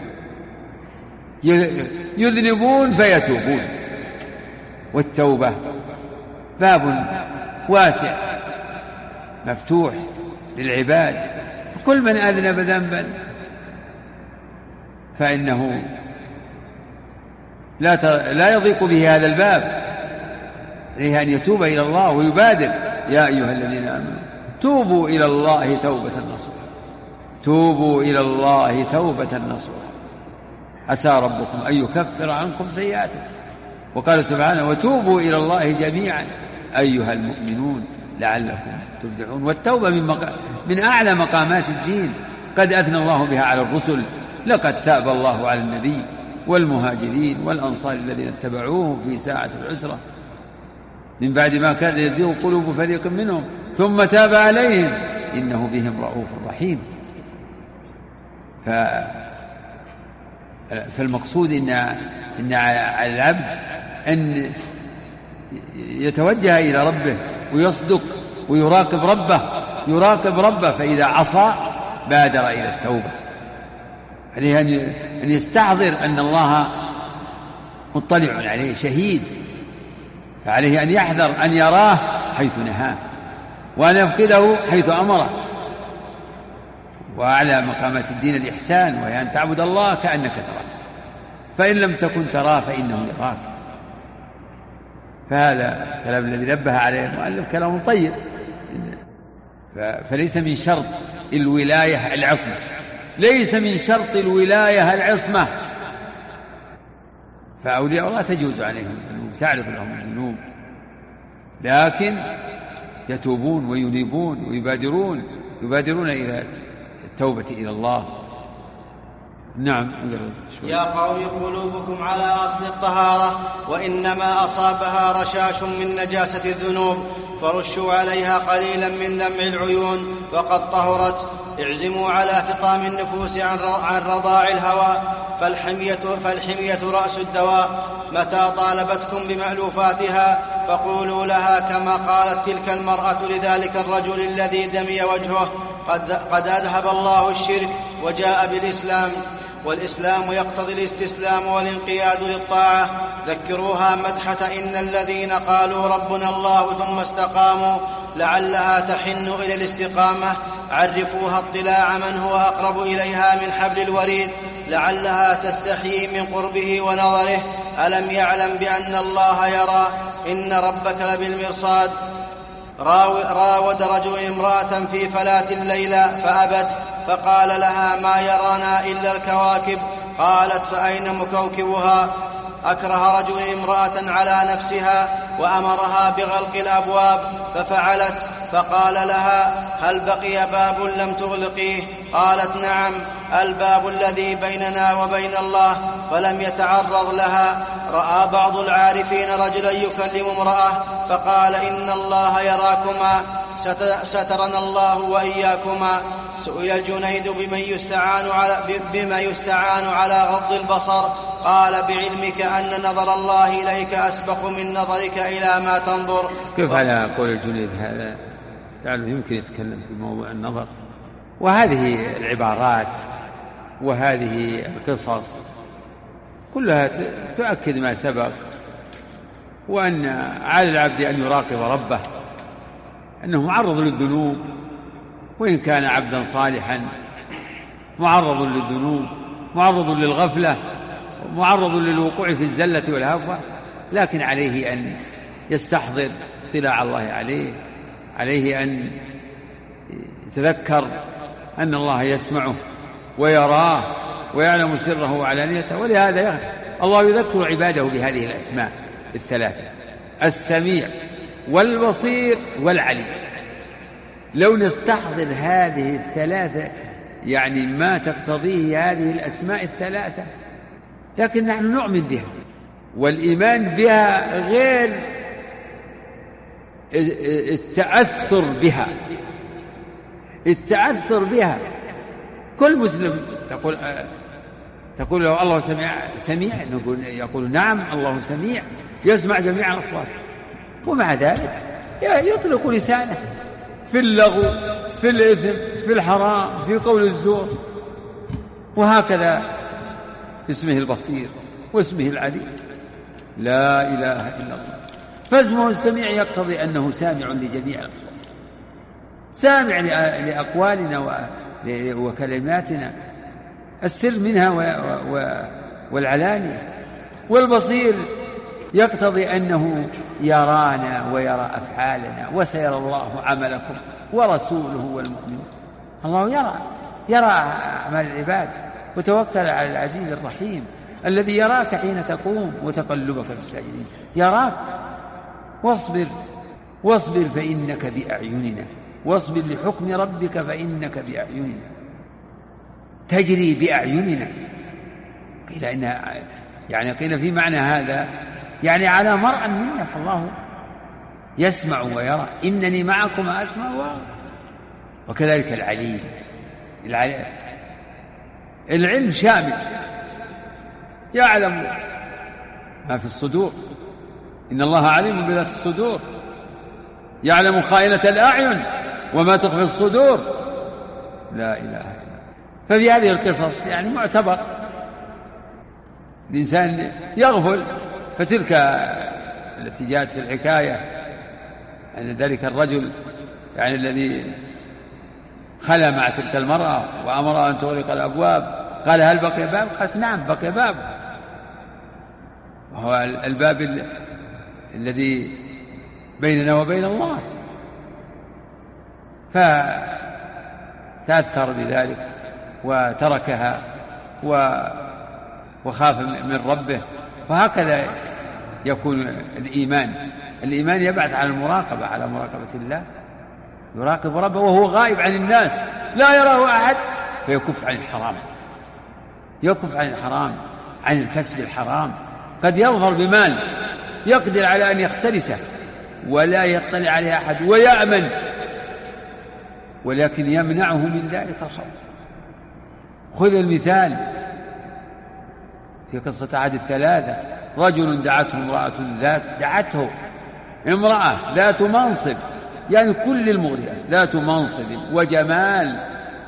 Speaker 2: يذنبون فيتوبون. والتوبة باب واسع مفتوح للعباد، كل من أذنب ذنبا فإنه لا يضيق به هذا الباب، عليه أن يتوب إلى الله ويبادر: يا أيها الذين آمنوا توبوا إلى الله توبة نصوحا، توبوا إلى الله توبة نصوحا، عسى ربكم أن يكفر عنكم سيئاتكم. وقال سبحانه: وتوبوا إلى الله جميعا أيها المؤمنون لعلكم تفلحون. والتوبة من أعلى مقامات الدين، قد أثنى الله بها على الرسل: لقد تاب الله على النبي والمهاجرين والأنصار الذين اتبعوه في ساعة العسرة من بعد ما كان يزيغ قلوب فريق منهم ثم تاب عليهم إنه بهم رؤوف رحيم. فالمقصود إن على العبد أن يتوجه إلى ربه ويصدق ويراقب ربه، فإذا عصى بادر إلى التوبة. عليه أن يستحضر أن الله مطلع عليه شهيد، فعليه أن يحذر أن يراه حيث نهاه وأن يفقده حيث أمره. وأعلى مقامات الدين الإحسان، وهي أن تعبد الله كأنك تراه، فإن لم تكن تراه فإنه يراك. فهذا الكلام الذي نبه عليه المؤلف كلام طيب. فليس من شرط الولاية العصمة، ليس من شرط الولاية العصمة. فأولياء الله تجوز عليهم الذنوب، تعرف لهم الذنوب، لكن يتوبون وينيبون ويبادرون إلى التوبة إلى الله. نعم.
Speaker 1: يا قوم قلوبكم على أصل الطهارة، وإنما أصابها رشاش من نجاسة الذنوب، فرشوا عليها قليلا من دمع العيون وقد طهرت. اعزموا على فطام النفوس عن رضاع الهوى، فالحمية رأس الدواء. متى طالبتكم بمألوفاتها فقولوا لها كما قالت تلك المرأة لذلك الرجل الذي دمي وجهه: قد أذهب الله الشرك وجاء بالإسلام، والإسلام يقتضي الاستسلام والانقياد للطاعة. ذكروها مدحة إن الذين قالوا ربنا الله ثم استقاموا لعلها تحن إلى الاستقامة. عرفوها اطلاع من هو أقرب إليها من حبل الوريد، لعلها تستحيي من قربه ونظره. ألم يعلم بأن الله يرى؟ إن ربك لبالمرصاد. راود رجل امرأة في فلاة الليلة فأبت، فقال لها: ما يرانا إلا الكواكب. قالت: فأين مكوكبها؟ أكره رجل امرأة على نفسها وأمرها بغلق الأبواب، ففعلت، فقال لها: هل بقي باب لم تغلقيه؟ قالت: نعم، الباب الذي بيننا وبين الله. فلم يتعرض لها. رأى بعض العارفين رجلا يكلم امرأة فقال: إن الله يراكما، سترنا الله وإياكما. سئل الجنيد بما يستعان على غض البصر، قال: بعلمك أن نظر الله إليك أسبق من نظرك إلى ما تنظر.
Speaker 2: كيف على قول الجنيد هذا؟ يعني يمكن يتكلم في موضوع النظر، وهذه العبارات وهذه القصص كلها تؤكد ما سبق، وأن على العبد أن يراقب ربه، أنه معرض للذنوب، وإن كان عبدا صالحا معرض للذنوب، معرض للغفلة، معرض للوقوع في الزلة والهفوة، لكن عليه أن يستحضر اطلاع الله عليه أن يتذكر أن الله يسمعه ويراه ويعلم سره وعلانيته. ولهذا الله يذكر عباده بهذه الأسماء الثلاثة: السميع والبصير والعليم. لو نستحضر هذه الثلاثة يعني ما تقتضيه هذه الأسماء الثلاثة، لكن نحن نؤمن بها، والإيمان بها غير التأثر بها. كل مسلم تقول له: الله سميع، يقول: نعم، الله سميع، يسمع جميع الأصوات. ومع ذلك يطلق لسانه في اللغو، في الإثم، في الحرام، في قول الزور. وهكذا اسمه البصير واسمه العليم، لا إله إلا الله. فاسمه السميع يقتضي أنه سامع لجميع الأصوات، سامع لأقوالنا وكلماتنا، السر منها والعلانية. والبصير يقتضي أنه يرانا ويرى أفعالنا، وسيرى الله عملكم ورسوله والمؤمنون. الله يرى أعمال العباد. وتوكل على العزيز الرحيم الذي يراك حين تقوم وتقلبك في الساجدين، يراك. واصبر فإنك بأعيننا، واصبر لحكم ربك فإنك بأعيننا، تجري بأعيننا. قيل إنها يعني قيل في معنى هذا يعني على مرء منا، فالله يسمع ويرى، إنني معكم أسمع وأرى. وكذلك العلم شامل، يعلم ما في الصدور، إن الله عليم بذات الصدور، يعلم خائنة الأعين وما تخفي الصدور، لا إله إلا الله. ففي هذه القصص يعني معتبر الإنسان يغفل. فتلك التي جاءت في الحكاية أن ذلك الرجل يعني الذي خلى مع تلك المرأة وأمرها أن تغلق الأبواب، قال: هل بقي باب؟ قالت: نعم، بقي باب، وهو الباب الذي بيننا وبين الله. فتأثر بذلك وتركها وخاف من ربه. وهكذا يكون الإيمان يبعث على المراقبة، على مراقبة الله، يراقب ربه وهو غائب عن الناس، لا يراه أحد، فيكف عن الحرام، عن الكسب الحرام. قد يظهر بمال يقدر على أن يختلسه ولا يطلع عليه أحد ويأمن، ولكن يمنعه من ذلك الخوف. خذ المثال في قصة عاد الثلاثة: رجل دعته امرأة ذات منصب، يعني كل المغريات، ذات منصب وجمال،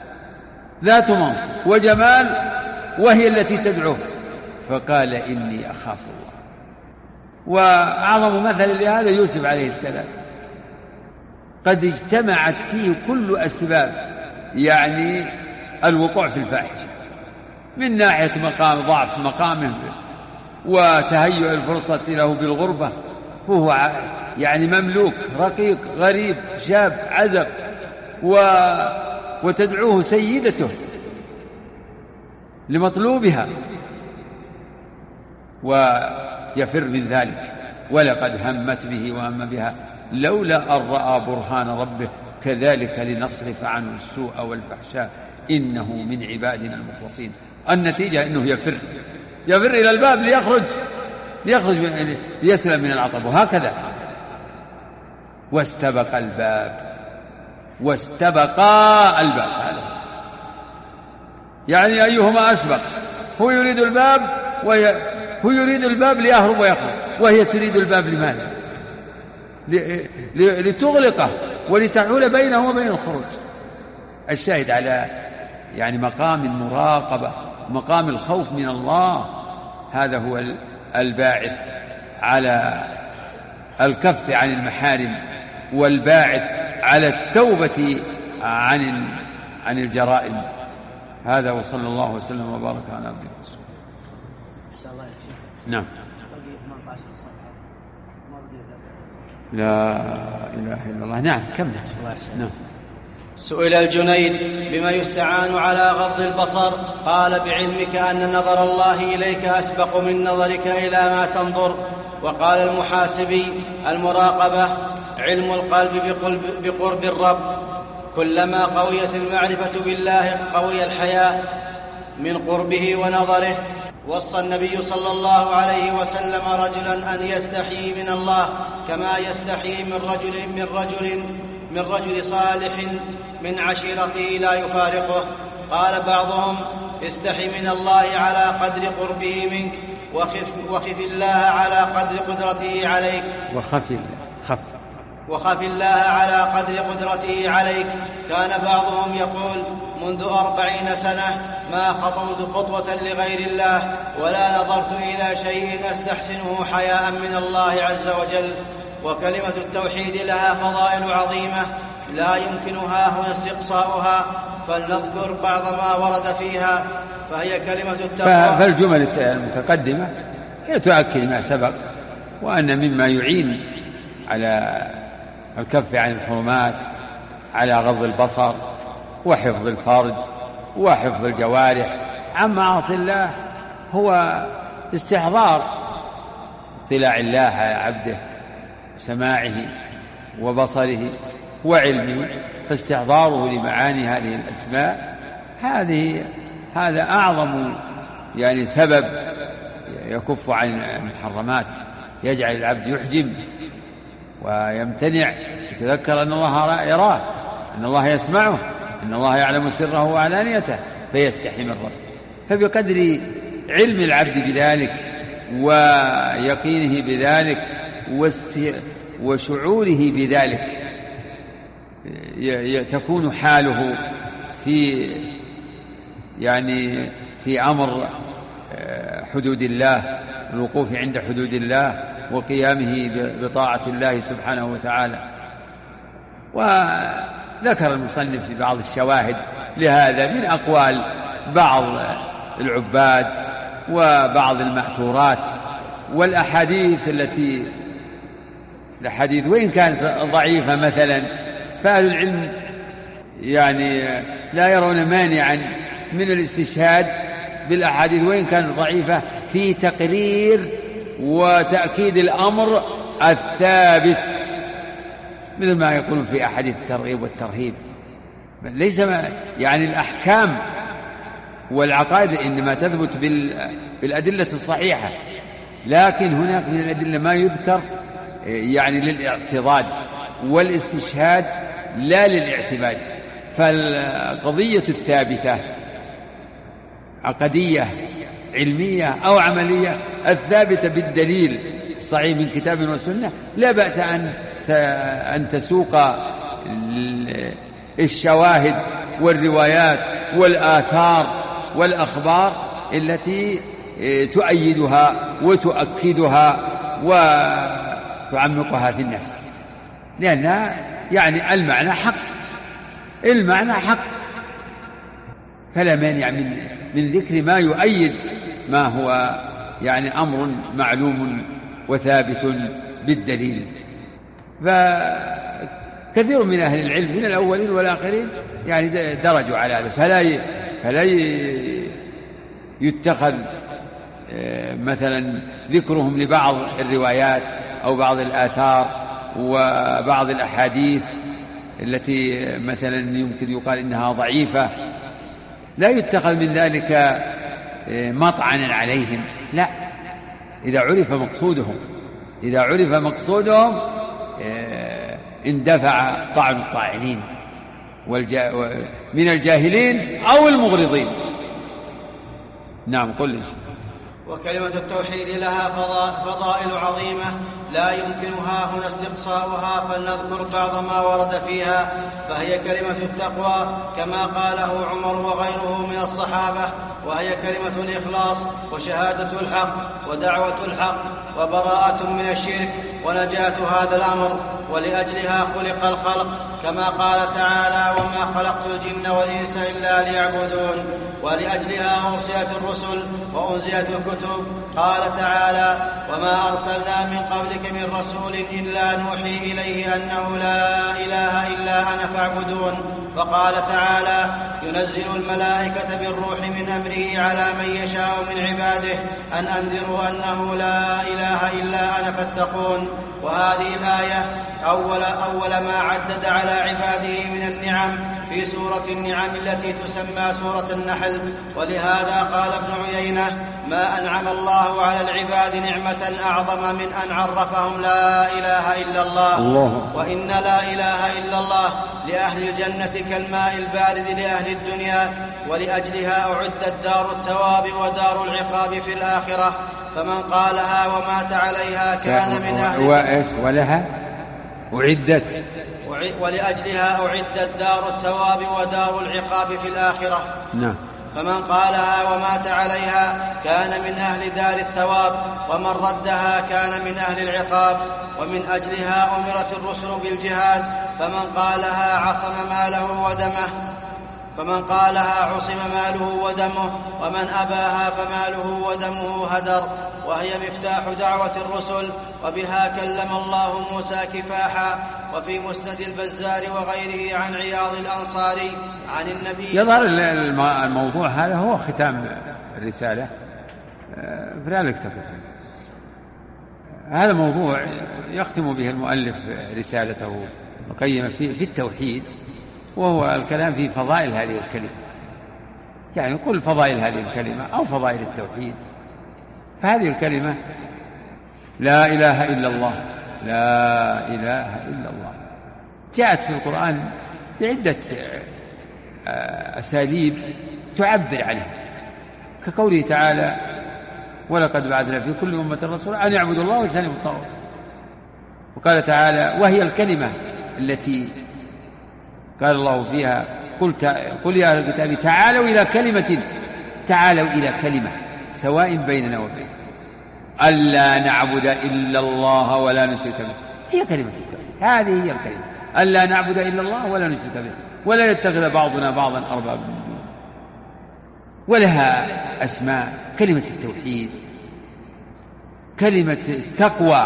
Speaker 2: وهي التي تدعوه، فقال: إني أخاف الله. وأعظم مثل لهذا يوسف عليه السلام، قد اجتمعت فيه كل أسباب يعني الوقوع في الفاحشة، من ناحية ضعف مقامه وتهيئ الفرصة له بالغربة، فهو يعني مملوك رقيق غريب شاب عزب، وتدعوه سيدته لمطلوبها، ويفر من ذلك. ولقد همت به وهم بها لولا أن رأى برهان ربه كذلك لنصرف عنه السوء والفحشاء إنه من عبادنا المخلصين. النتيجة أنه يفر إلى الباب ليخرج ليسلم من العطب، وهكذا واستبق الباب هذا يعني أيهما أسبق، هو يريد الباب ليهرب ويخرج، وهي تريد الباب لماذا؟ لتغلقه ولتحول بينه وبين الخروج. الشاهد على يعني مقام المراقبة، مقام الخوف من الله، هذا هو الباعث على الكف عن المحارم، والباعث على التوبة عن الجرائم. هذا وصلى الله وسلم وبارك على عبده ورسوله. نعم. لا إله إلا الله. نعم كمل. نعم.
Speaker 1: سئل الجنيد بما يستعان على غض البصر؟ قال بعلمك أن نظر الله إليك أسبق من نظرك إلى ما تنظر. وقال المحاسبي المراقبة علم القلب بقرب الرب، كلما قويت المعرفة بالله قوي الحياء من قربه ونظره. وصى النبي صلى الله عليه وسلم رجلا أن يستحيي من الله كما يستحيي من رجل صالح من عشيرته لا يفارقه. قال بعضهم استحي من الله على قدر قربه منك، وخف الله على قدر قدرته عليك. وخف الله على قدر قدرته عليك. كان بعضهم يقول منذ 40 سنة ما خطوت خطوة لغير الله ولا نظرت إلى شيء أستحسنه حياء من الله عز وجل. وكلمة التوحيد لها فضائل عظيمة لا يمكنها هنا استقصاؤها، فلنذكر بعض ما ورد فيها. فهي كلمة التقوى.
Speaker 2: فالجمل المتقدمة هي تؤكد ما سبق، وأن مما يعين على الكف عن الحرمات على غض البصر وحفظ الفرج وحفظ الجوارح عن معاصي الله هو استحضار اطلاع الله على عبده، سماعه وبصره وعلمه، فاستحضاره لمعاني هذه الأسماء هذا أعظم يعني سبب يكف عن المحرمات، يجعل العبد يحجم ويمتنع، يتذكر أن الله يراه، أن الله يسمعه، أن الله يعلم سره وعلانيته، فيستحي من ربه. فبقدر علم العبد بذلك ويقينه بذلك وشعوره بذلك تكون حاله في أمر حدود الله، الوقوف عند حدود الله وقيامه بطاعة الله سبحانه وتعالى. وذكر المصنف في بعض الشواهد لهذا من أقوال بعض العباد وبعض المأثورات والأحاديث الأحاديث وإن كانت ضعيفة مثلا، فأهل العلم يعني لا يرون مانعا من الاستشهاد بالأحاديث وإن كانت ضعيفة في تقرير وتأكيد الأمر الثابت، مثل ما يقولون في أحاديث الترغيب والترهيب. ليس يعني الأحكام والعقائد إنما تثبت بالأدلة الصحيحة، لكن هناك من الأدلة ما يذكر يعني للاعتضاد والاستشهاد لا للاعتماد. فالقضية الثابتة عقدية علمية أو عملية الثابتة بالدليل الصحيح من كتاب وسنة لا بأس أن تسوق الشواهد والروايات والآثار والأخبار التي تؤيدها وتؤكدها وتعمقها في النفس، لأنها يعني المعنى حق، فلا مانع من ذكر ما يؤيد ما هو يعني أمر معلوم وثابت بالدليل. فكثير من أهل العلم من الأولين والآخرين يعني درجوا على هذا، فلا يتخذ مثلا ذكرهم لبعض الروايات أو بعض الآثار وبعض الأحاديث التي مثلا يمكن يقال إنها ضعيفة لا يتخذ من ذلك مطعنا عليهم، لا، إذا عرف مقصودهم اندفع طعن الطاعنين من الجاهلين أو المغرضين. نعم قل إن شاء الله.
Speaker 1: وكلمة التوحيد لها فضائل عظيمة لا يمكنها هنا استقصاؤها، فلنذكر بعض ما ورد فيها. فهي كلمة التقوى كما قاله عمر وغيره من الصحابة، وهي كلمة الإخلاص وشهادة الحق ودعوة الحق وبراءة من الشرك ونجاة هذا الأمر، ولأجلها خلق الخلق كما قال تعالى: وما خلقت الجن والإنس إلا ليعبدون. ولأجلها أرسلت الرسل وأنزلت الكتب، قال تعالى: وما أرسلنا من قبلك من رسول إلا نوحي إليه أنه لا إله إلا أنا فاعبدون. وقال تعالى: ينزل الملائكة بالروح من أمره على من يشاء من عباده أن أنذروا أنه لا إله إلا أنا فاتقون. وهذه الآية أول ما عدد على عباده من النعم في سورة النعم التي تسمى سورة النحل. ولهذا قال ابن عيينة: ما أنعم الله على العباد نعمة أعظم من أن عرفهم لا إله إلا الله. وإن لا إله إلا الله لأهل الجنة كالماء البارد لأهل الدنيا. ولأجلها أعدت دار الثواب ودار العقاب في الآخرة، فمن قالها ومات عليها كان من أهل
Speaker 2: ولها أعدت
Speaker 1: ولأجلها أعدت دار الثواب ودار العقاب في الآخرة.
Speaker 2: نعم.
Speaker 1: فمن قالها ومات عليها كان من أهل دار الثواب، ومن ردها كان من أهل العقاب. ومن أجلها أمرت الرسل بالجهاد، فمن قالها عصم ماله ودمه، ومن أباها فماله ودمه هدر. وهي مفتاح دعوة الرسل، وبها كلم الله موسى كفاحا. وفي مسند البزار وغيره عن عياض الأنصاري عن النبي
Speaker 2: يظهر الموضوع هذا هو ختام الرسالة، فلا نكتفي. هذا موضوع يختم به المؤلف رسالته القيمة في التوحيد، وهو الكلام في فضائل هذه الكلمة، يعني كل فضائل هذه الكلمة أو فضائل التوحيد. فهذه الكلمة لا إله إلا الله، لا إله إلا الله، جاءت في القرآن بعدة أساليب تعبر عنها، كقوله تعالى: ولقد بعثنا في كل أمة رسولا أن يعبدوا الله واجتنبوا الطاغوت. وقال تعالى: وهي الكلمة التي قال الله فيها: قل يا أهل الكتاب تعالوا إلى كلمة سواء بيننا وبينكم ألا نعبد إلا الله ولا نشرك به. هي كلمة التوحيد، هذه هي الكلمة: ألا نعبد إلا الله ولا نشرك به ولا يتخذ بعضنا بعضا أربابا من دونه. ولها أسماء: كلمة التوحيد، كلمة التقوى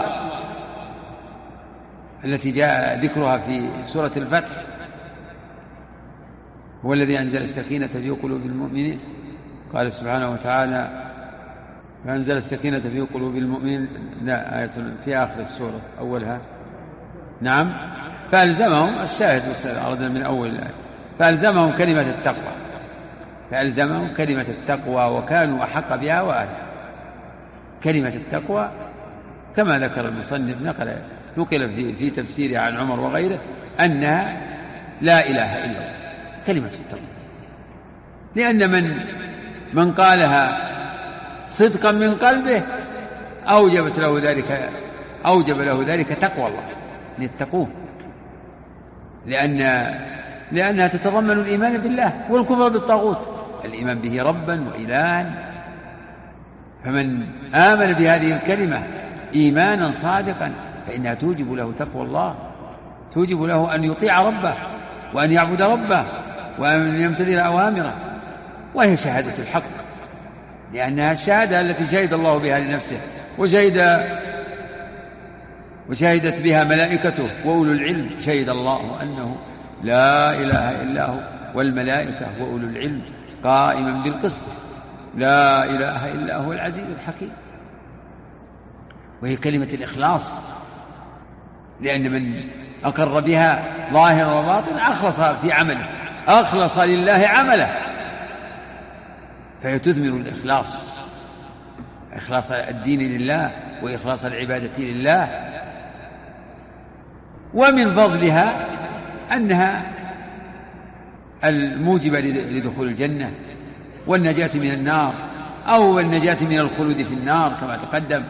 Speaker 2: التي جاء ذكرها في سورة الفتح: هو الذي أنزل السكينة في قلوب المؤمنين. قال سبحانه وتعالى: فأنزل السكينة في قلوب المؤمنين. لا، آية في آخر السورة أولها. نعم. فألزمهم الشاهد أردنا من أول الآية: فألزمهم كلمة التقوى وكانوا أحق بها وأهلها. كلمة التقوى كما ذكر المصنف نقل في تفسيره عن عمر وغيره أنها لا إله إلا الله، كلمة التقوى، لأن من قالها صدقا من قلبه أوجب له ذلك تقوى الله، يتقوه، لأنها تتضمن الإيمان بالله والكفر بالطاغوت، الإيمان به ربا وإلها. فمن آمن بهذه الكلمة إيمانا صادقا فإنها توجب له تقوى الله، توجب له أن يطيع ربه وأن يعبد ربه وأن يمتثل أوامره. وهي شهادة الحق، لأنها الشهادة التي شهد الله بها لنفسه وشهدت بها ملائكته وأولو العلم. شهد الله أنه لا إله إلا هو والملائكة وأولو العلم قائما بالقسط لا إله إلا هو العزيز الحكيم. وهي كلمة الإخلاص، لأن من أقر بها ظاهر وباطن أخلص في عمله، أخلص لله عمله، فهي تثمر الإخلاص، إخلاص الدين لله وإخلاص العبادة لله. ومن فضلها أنها الموجبة لدخول الجنة والنجاة من النار، أو النجاة من الخلود في النار كما تقدم،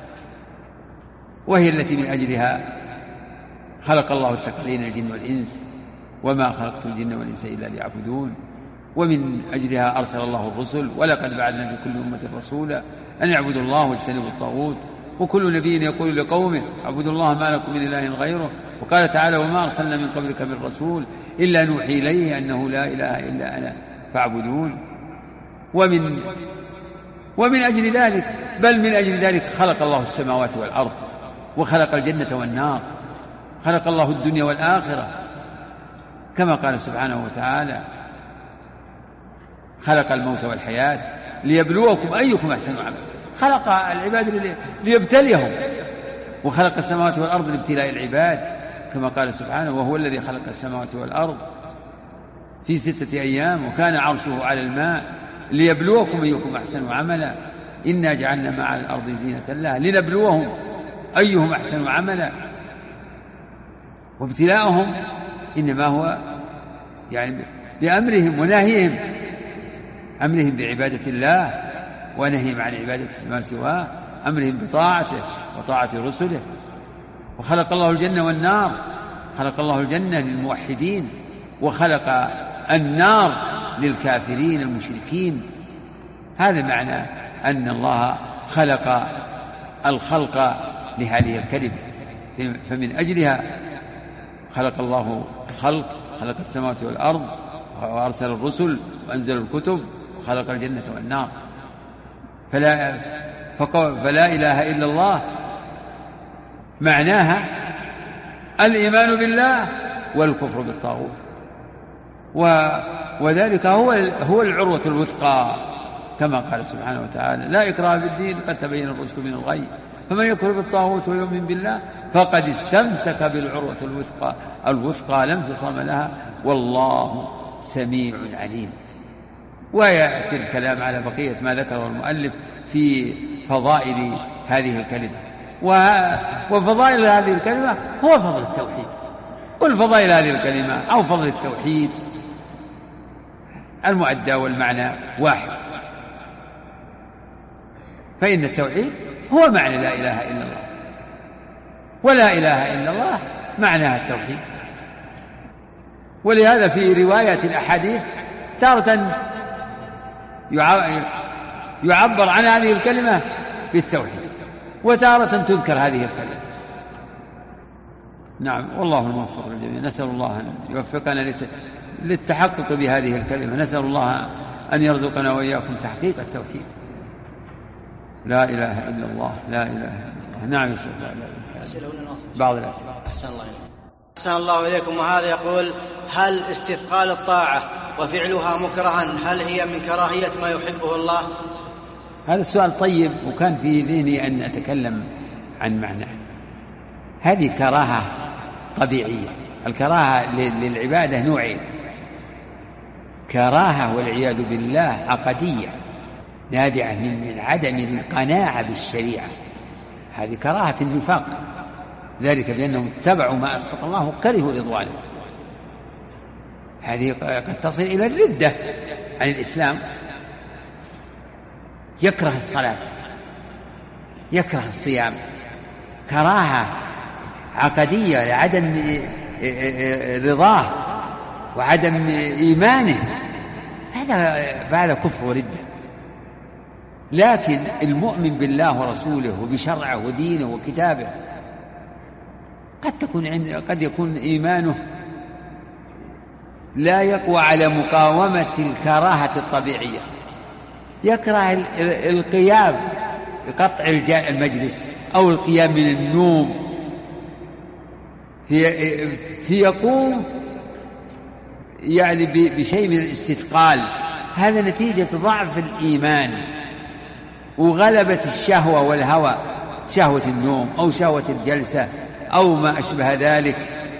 Speaker 2: وهي التي من أجلها خلق الله الثقلين الجن والإنس، وما خلقت الجن والإنس إلا ليعبدون. ومن أجلها أرسل الله الرسل، ولقد بعثنا في كل أمة رسولا أن يعبدوا الله واجتنبوا الطاغوت، وكل نبي يقول لقومه اعبدوا الله ما لكم من إله غيره. وقال تعالى وما أرسلنا من قبلك من رسول إلا نوحي إليه أنه لا إله إلا أنا فاعبدون. ومن أجل ذلك، بل من أجل ذلك خلق الله السماوات والأرض، وخلق الجنة والنار، خلق الله الدنيا والآخرة، كما قال سبحانه وتعالى خلق الموت والحياة ليبلوكم أيكم أحسن عملا. خلق العباد ليبتليهم، وخلق السماوات والأرض لابتلاء العباد، كما قال سبحانه وهو الذي خلق السماوات والأرض في 6 أيام وكان عرشه على الماء ليبلوكم أيكم أحسن عملا إنا جعلنا مع الأرض زينة لها لنبلوهم أيهم أحسن عملا. وابتلاءهم إنما هو يعني بأمرهم ونهيهم، أمرهم بعبادة الله ونهيهم عن عبادة ما سواه، أمرهم بطاعته وطاعة رسله. وخلق الله الجنة والنار، خلق الله الجنة للموحدين، وخلق النار للكافرين المشركين. هذا معنى أن الله خلق الخلق لهذه الكلمة، فمن أجلها خلق الله الخلق، خلق السماوات والأرض، وأرسل الرسل وأنزل الكتب، وخلق الجنة والنار. فلا إله إلا الله معناها الإيمان بالله والكفر بالطاغوت، وذلك هو العروة الوثقى، كما قال سبحانه وتعالى لا إكراه في الدين قد تبين الرشد من الغي فمن يكفر بالطاغوت ويؤمن بالله فقد استمسك بالعروة الوثقى لا انفصام لها والله سميع عليم. ويأتي الكلام على بقية ما ذكره المؤلف في فضائل هذه الكلمة، وفضائل هذه الكلمة هو فضل التوحيد. كل فضائل هذه الكلمة أو فضل التوحيد المؤدى والمعنى واحد، فإن التوحيد هو معنى لا إله إلا الله، ولا إله إلا الله معناها التوحيد. ولهذا في رواية الأحاديث تارة يعبر عن هذه الكلمة بالتوحيد، وتارة تذكر هذه الكلمة. نعم، والله الموفق للجميع. نسأل الله أن يوفقنا للتحقق بهذه الكلمة، نسأل الله أن يرزقنا وإياكم تحقيق التوحيد. لا إله إلا الله، لا إله إلا الله. نعم، يسأل الله بعض الأسئلة.
Speaker 1: أحسن الله إليكم. وهذا يقول هل استثقال الطاعة وفعلها مكرها هل هي من كراهية ما يحبه الله؟
Speaker 2: هذا السؤال طيب، وكان في ذهني أن أتكلم عن معناه. هذه كراهة طبيعية. الكراهة للعبادة نوعين: كراهة والعياذ بالله عقدية نابعة من عدم القناعة بالشريعة، هذه كراهة النفاق، ذلك بأنهم اتبعوا ما أسخط الله كرهوا رضوانه. هذه قد تصل إلى الردة عن الإسلام، يكره الصلاة، يكره الصيام، كراهة عقدية لعدم رضاه وعدم إيمانه، هذا كفر وردة. لكن المؤمن بالله ورسوله وبشرعه ودينه وكتابه قد يكون إيمانه لا يقوى على مقاومة الكراهة الطبيعية، يكره القيام بقطع المجلس أو القيام من النوم، يقوم يعني بشيء من الاستثقال. هذا نتيجة ضعف الإيمان وغلبة الشهوة والهوى، شهوة النوم أو شهوة الجلسة أو ما أشبه ذلك،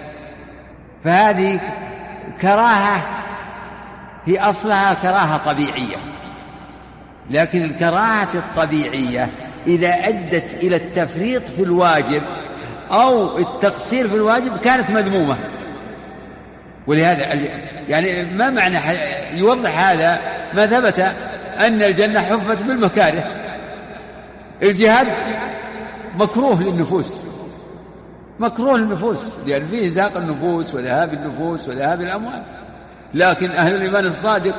Speaker 2: فهذه كراهة هي أصلها كراهة طبيعية، لكن الكراهة الطبيعية إذا أدت إلى التفريط في الواجب أو التقصير في الواجب كانت مذمومة. ولهذا يعني ما معنى يوضح هذا ما ثبت أن الجنة حفت بالمكاره. الجهاد مكروه للنفوس، مكروه للنفوس لأن فيه إزهاق النفوس وذهاب النفوس وذهاب الأموال، لكن أهل الإيمان الصادق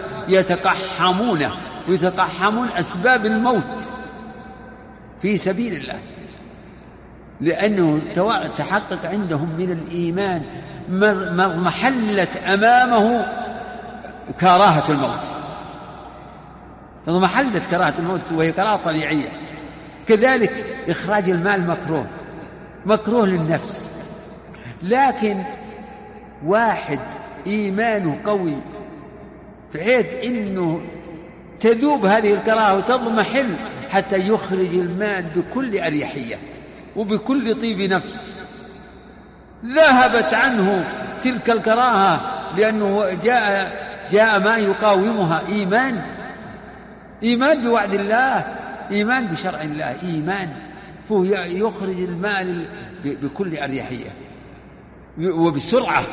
Speaker 2: يتقحمون أسباب الموت في سبيل الله، لأنه تحقق عندهم من الإيمان محلت أمامه كراهة الموت، محلت كراهة الموت وهي كراهة طبيعية. كذلك إخراج المال مكروه للنفس، لكن واحد إيمانه قوي بحيث إنه تذوب هذه الكراهة وتضمحل حتى يخرج المال بكل أريحية وبكل طيب نفس، ذهبت عنه تلك الكراهة لأنه جاء ما يقاومها إيمان بوعد الله، إيمان بشرع الله، إيمان، فهو يخرج المال بكل أريحية وبسرعة.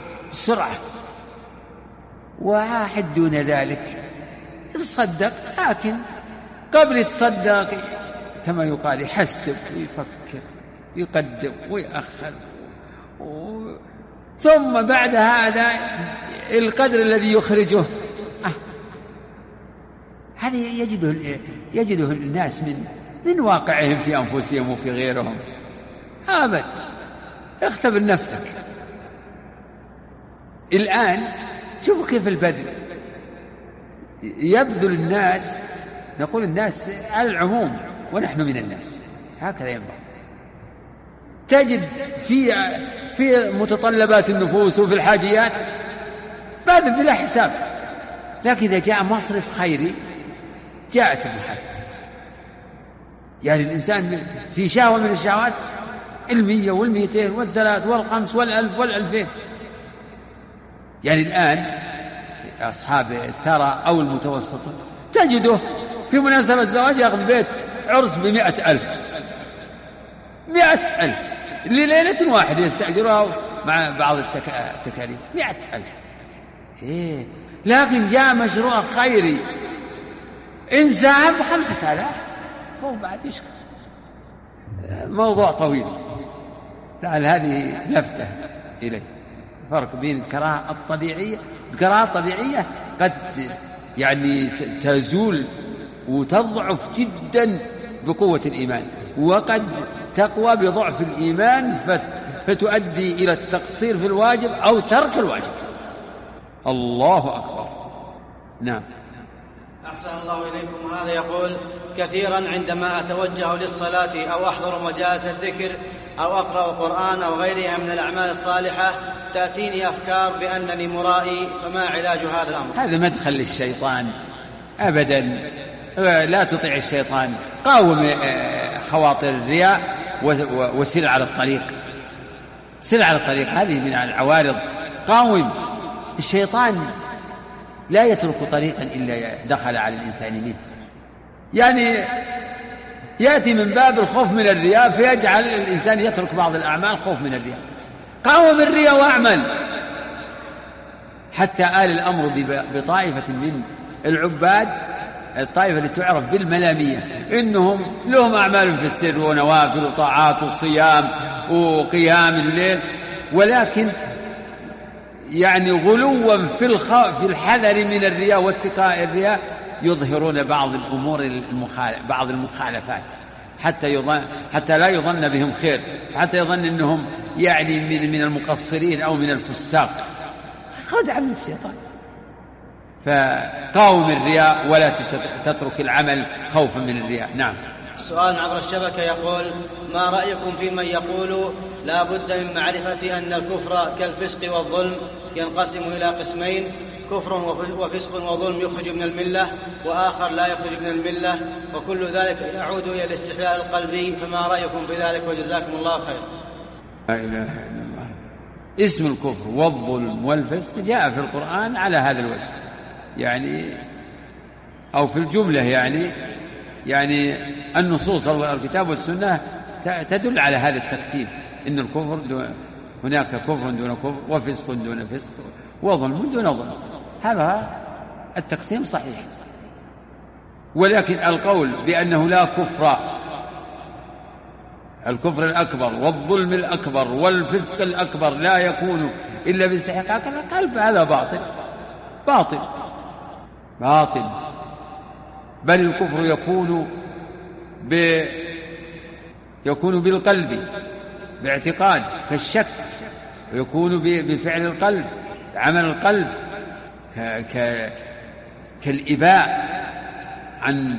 Speaker 2: واحد دون ذلك يتصدق، لكن قبل يتصدق كما يقال يحسب ويفكر يقدم ويأخر، ثم بعد هذا القدر الذي يخرجه هذا يجده الناس من واقعهم في أنفسهم وفي غيرهم. أبد، اختبر نفسك الآن، شوفوا كيف البذل يبذل الناس، نقول الناس على العموم ونحن من الناس، هكذا ينبغي. تجد في متطلبات النفوس وفي الحاجيات باذل بلا حساب، لكن إذا جاء مصرف خيري جاءت بالحساب. يعني الإنسان في شهوة من الشهوات 100 و200 و3 و5 و1000 و2000. يعني الآن أصحاب الثرى أو المتوسطة تجده في مناسبة الزواج يأخذ بيت عرس ب100,000 لليلة واحدة يستأجرها مع بعض التكاليف 100,000. لكن جاء مشروع خيري إنسان ب5,000 هو بعد يشكر. موضوع طويل، لعل هذه لفتة إليه. فرق بين الكراهة الطبيعية قد يعني تزول وتضعف جدا بقوة الإيمان، وقد تقوى بضعف الإيمان فتؤدي إلى التقصير في الواجب أو ترك الواجب. الله أكبر. نعم.
Speaker 1: أحسن الله إليكم. هذا يقول: كثيرا عندما أتوجه للصلاة أو أحضر مجالس الذكر أو أقرأ القرآن أو غيرها من الأعمال الصالحة تأتيني أفكار بأنني مرائي، فما علاج هذا الأمر؟
Speaker 2: هذا مدخل للشيطان أبدا، لا تطيع الشيطان، قاوم خواطر الرياء وسل على الطريق، هذه من العوارض. قاوم الشيطان، لا يترك طريقا إلا دخل على الإنسان منه، يعني يأتي من باب الخوف من الرياء فيجعل الإنسان يترك بعض الأعمال خوف من الرياء. قاوم الرياء وأعمل، حتى آل الأمر بطائفة من العباد، الطائفة اللي تعرف بالملامية، إنهم لهم أعمال في السر ونوافل وطاعات وصيام وقيام الليل، ولكن يعني غلوا في الحذر من الرياء واتقاء الرياء يظهرون بعض الأمور بعض المخالفات حتى لا يظن بهم خير، حتى يظن أنهم يعني من المقصرين أو من الفساق. خدع من الشيطان. فقاوم الرياء ولا تترك العمل خوفا من الرياء. نعم.
Speaker 1: سؤال عبر الشبكة يقول: ما رأيكم في من يقول لا بد من معرفة أن الكفر كالفسق والظلم ينقسم إلى قسمين: كفر وفسق وظلم يخرج من الملة، وآخر لا يخرج من الملة، وكل ذلك يعود إلى الاستحلال القلبي، فما رأيكم في ذلك؟ وجزاكم الله خير.
Speaker 2: لا إله إلا الله. اسم الكفر والظلم والفسق جاء في القرآن على هذا الوجه، يعني أو في الجملة، يعني النصوص الكتاب والسنة تدل على هذا التقسيم، إن الكفر هناك كفر دون كفر، وفسق دون فسق، وظلم دون ظلم. هذا التقسيم صحيح. ولكن القول بأنه لا كفر، الكفر الأكبر والظلم الأكبر والفسق الأكبر لا يكون إلا باستحقاق القلب، هذا باطل. بل الكفر يكون بالقلب باعتقاد كالشك، ويكون بفعل القلب، عمل القلب، كالإباء عن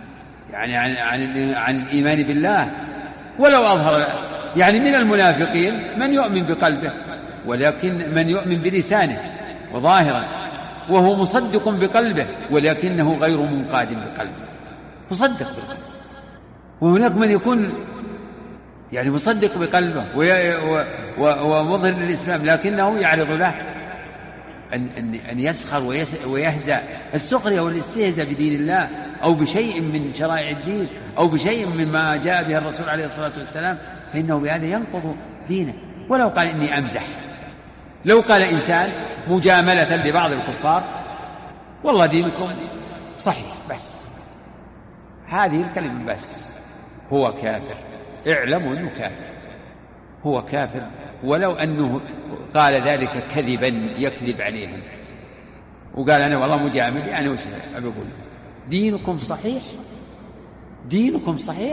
Speaker 2: الإيمان بالله. ولو أظهر، يعني من المنافقين من يؤمن بقلبه، ولكن من يؤمن بلسانه وظاهرا، وهو مصدق بقلبه ولكنه غير منقاد بقلبه، مصدق بقلبه. وهناك من يكون يعني مصدق بقلبه ومظهر للإسلام، لكنه يعرض له أن يسخر ويهزأ، السخرية والاستهزاء بدين الله أو بشيء من شرائع الدين أو بشيء مما جاء به الرسول عليه الصلاة والسلام، فإنه بهذا ينقض دينه. ولو قال إني أمزح، لو قال إنسان مجاملة لبعض الكفار والله دينكم صحيح، بس هذه الكلمة بس، هو كافر، اعلموا أنه كافر، هو كافر، ولو أنه قال ذلك كذبا يكذب عليهم وقال أنا والله مجامل، يعني وش أقول؟ دينكم صحيح.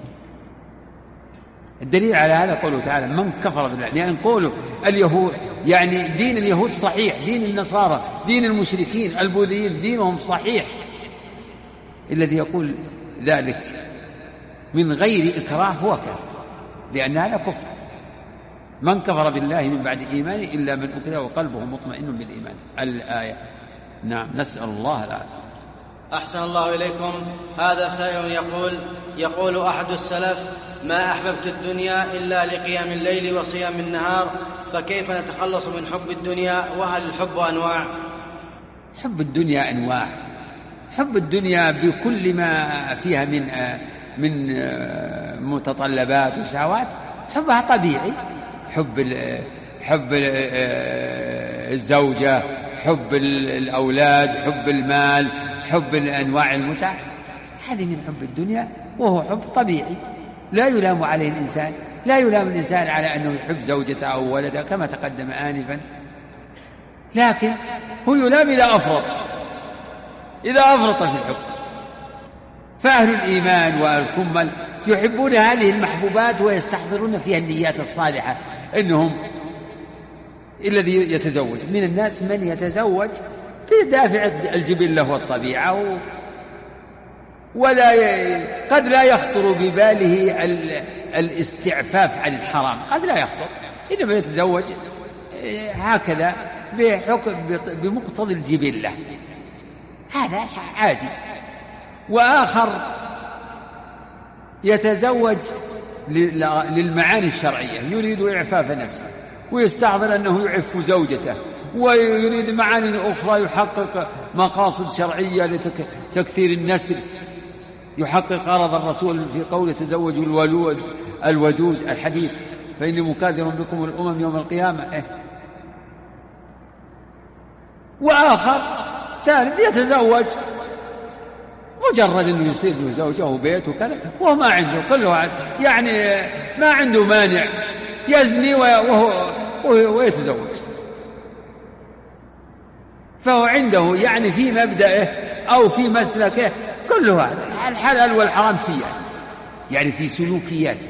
Speaker 2: الدليل على هذا قوله تعالى من كفر بالله، يعني قوله اليهود، يعني دين اليهود صحيح، دين النصارى، دين المشركين البوذيين دينهم صحيح. الذي يقول ذلك من غير إكراه هو كافر، لأن هذا كفر. من كفر بالله من بعد إيمانه إلا من أكره وقلبه مطمئن بالإيمان، الآية. نعم، نسأل الله العافية.
Speaker 1: أحسن الله إليكم. هذا سائل يقول أحد السلف ما أحببت الدنيا إلا لقيام الليل وصيام النهار، فكيف نتخلص من حب الدنيا؟ وهل الحب أنواع؟
Speaker 2: حب الدنيا أنواع، حب الدنيا بكل ما فيها من متطلبات وشهوات حبها طبيعي، حب الزوجة، حب الأولاد، حب المال، حب أنواع المتع، هذه من حب الدنيا، وهو حب طبيعي لا يلام عليه الإنسان، لا يلام الإنسان على أنه يحب زوجته أو ولده كما تقدم آنفا، لكن هو يلام إذا أفرط في الحب. فأهل الإيمان وأهل الكمل يحبون هذه المحبوبات ويستحضرون فيها النيات الصالحة، إنهم الذي يتزوج من الناس من يتزوج بدافع الجبلة والطبيعة، قد لا يخطر بباله الاستعفاف عن الحرام، قد لا يخطر، إنما يتزوج هكذا بمقتضى الجبلة، هذا عادي. وآخر يتزوج للمعاني الشرعية، يريد إعفاف نفسه ويستحضر أنه يعف زوجته، ويريد معاني أخرى، يحقق مقاصد شرعية لتكثير النسل، يحقق غرض الرسول في قوله تزوجوا الودود الحديث، فإني مكاثر بكم الأمم يوم القيامة. وآخر ثالث يتزوج مجرد أنه يصير له زوجه وبيت وكذا، وهو ما عنده كله، يعني ما عنده مانع يزني ويتزوج، فهو عنده يعني في مبدأه أو في مسلكه كله هذا الحلال والحرام سيئة، يعني في سلوكياته.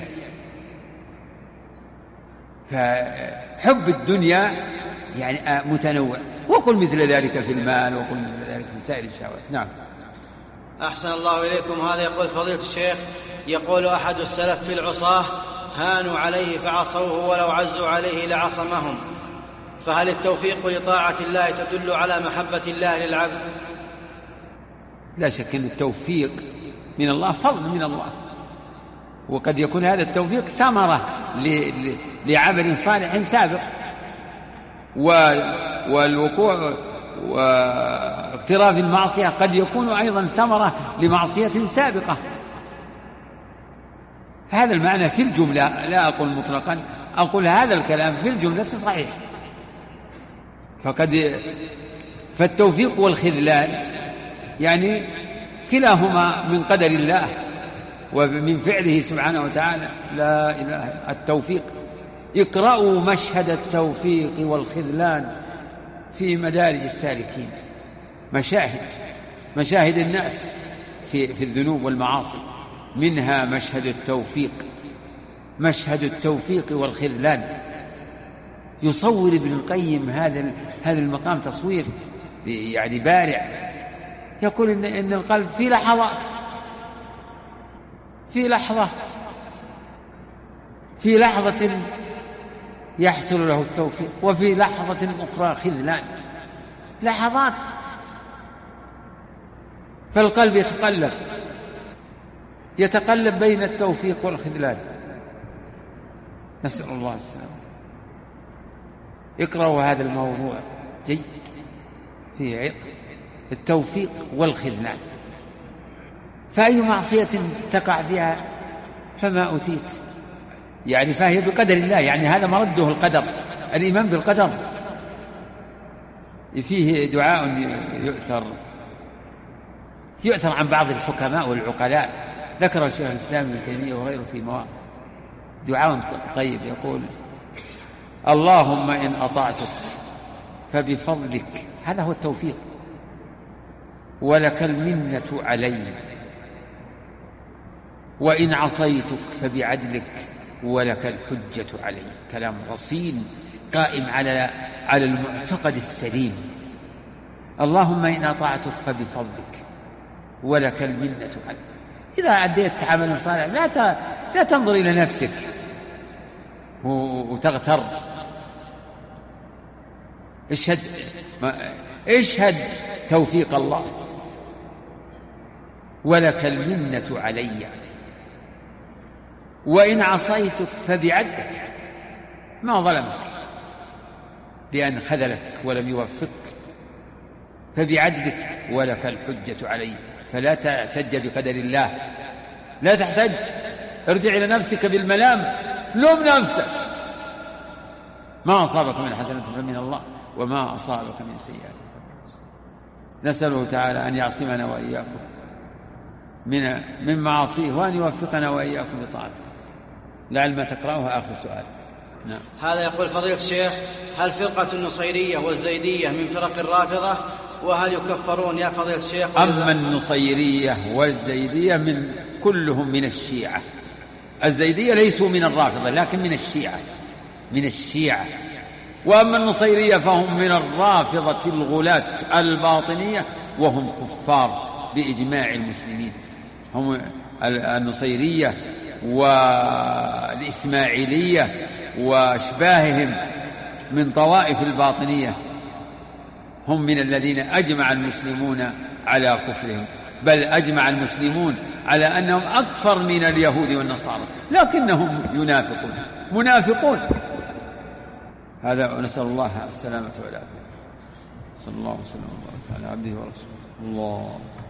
Speaker 2: فحب الدنيا يعني متنوع، وكل مثل ذلك في المال، وكل مثل ذلك في سائر الشهوات. نعم.
Speaker 1: أحسن الله إليكم. هذا يقول فضيلة الشيخ، يقول أحد السلف في العصاة هانوا عليه فعصوه ولو عزوا عليه لعصمهم، فهل التوفيق لطاعة الله تدل على محبة الله للعبد؟
Speaker 2: لا شك أن التوفيق من الله، فضل من الله، وقد يكون هذا التوفيق ثمرة لعمل صالح سابق، والوقوع واقتراف المعصية قد يكون أيضا ثمرة لمعصية سابقة. هذا المعنى في الجملة، لا أقول مطلقا، أقول هذا الكلام في الجملة صحيح. فالتوفيق والخذلان يعني كلاهما من قدر الله ومن فعله سبحانه وتعالى. لا إله التوفيق. اقرأوا مشهد التوفيق والخذلان في مدارج السالكين، مشاهد الناس في الذنوب والمعاصي، منها مشهد التوفيق والخذلان. يصور ابن القيم هذا المقام تصوير يعني بارع. يقول إن القلب في لحظة يحصل له التوفيق، وفي لحظة أخرى خذلان، لحظات. فالقلب يتقلب بين التوفيق والخذلان، نسأل الله السلامة. اقرأوا هذا الموضوع جيد في التوفيق والخذلان. فأي معصية تقع فيها فما أتيت يعني فهي بقدر الله، يعني هذا مرده القدر، الإيمان بالقدر. فيه دعاء يؤثر عن بعض الحكماء والعقلاء، ذكر الشيخ الإسلام ابن تيمية وغيره في مواقع. دعاء طيب يقول: اللهم إن أطعتك فبفضلك، هذا هو التوفيق، ولك المنة علي، وإن عصيتك فبعدلك ولك الحجة علي. كلام رصين قائم على المعتقد السليم. اللهم إن أطعتك فبفضلك ولك المنة علي. إذا أديت عملا صالحا لا تنظر إلى نفسك وتغتر. اشهد توفيق الله، ولك المنة علي، وإن عصيتك فبعدلك، ما ظلمك بأن خذلك ولم يوفقك، فبعدلك ولك الحجة علي. فلا تحتج بقدر الله، لا تحتج. ارجع إلى نفسك بالملام، لوم نفسك. ما أصابك من حسنة فمن الله، وما أصابك من سيئات. نسأله تعالى أن يعصمنا وإياكم من معاصيه، وأن يوفقنا وإياكم بطاعته. لعل ما تقرأه آخر سؤال. نعم.
Speaker 1: هذا يقول: فضيلة الشيخ، هل فرقة النصيرية والزيدية من فرق الرافضة؟ وهل يكفرون يا فضيلة الشيخ؟
Speaker 2: أما النصيرية والزيدية كلهم من الشيعة. الزيدية ليسوا من الرافضة لكن من الشيعة. وأما النصيرية فهم من الرافضة الغلاة الباطنية، وهم كفار بإجماع المسلمين. هم النصيرية والإسماعيلية وأشباههم من طوائف الباطنية، هم من الذين أجمع المسلمون على كفرهم، بل أجمع المسلمون على أنهم أكثر من اليهود والنصارى، لكنهم منافقون. هذا، ونسأل الله السلامة والعافية. صلى الله وسلم وبارك على عبده ورسوله. الله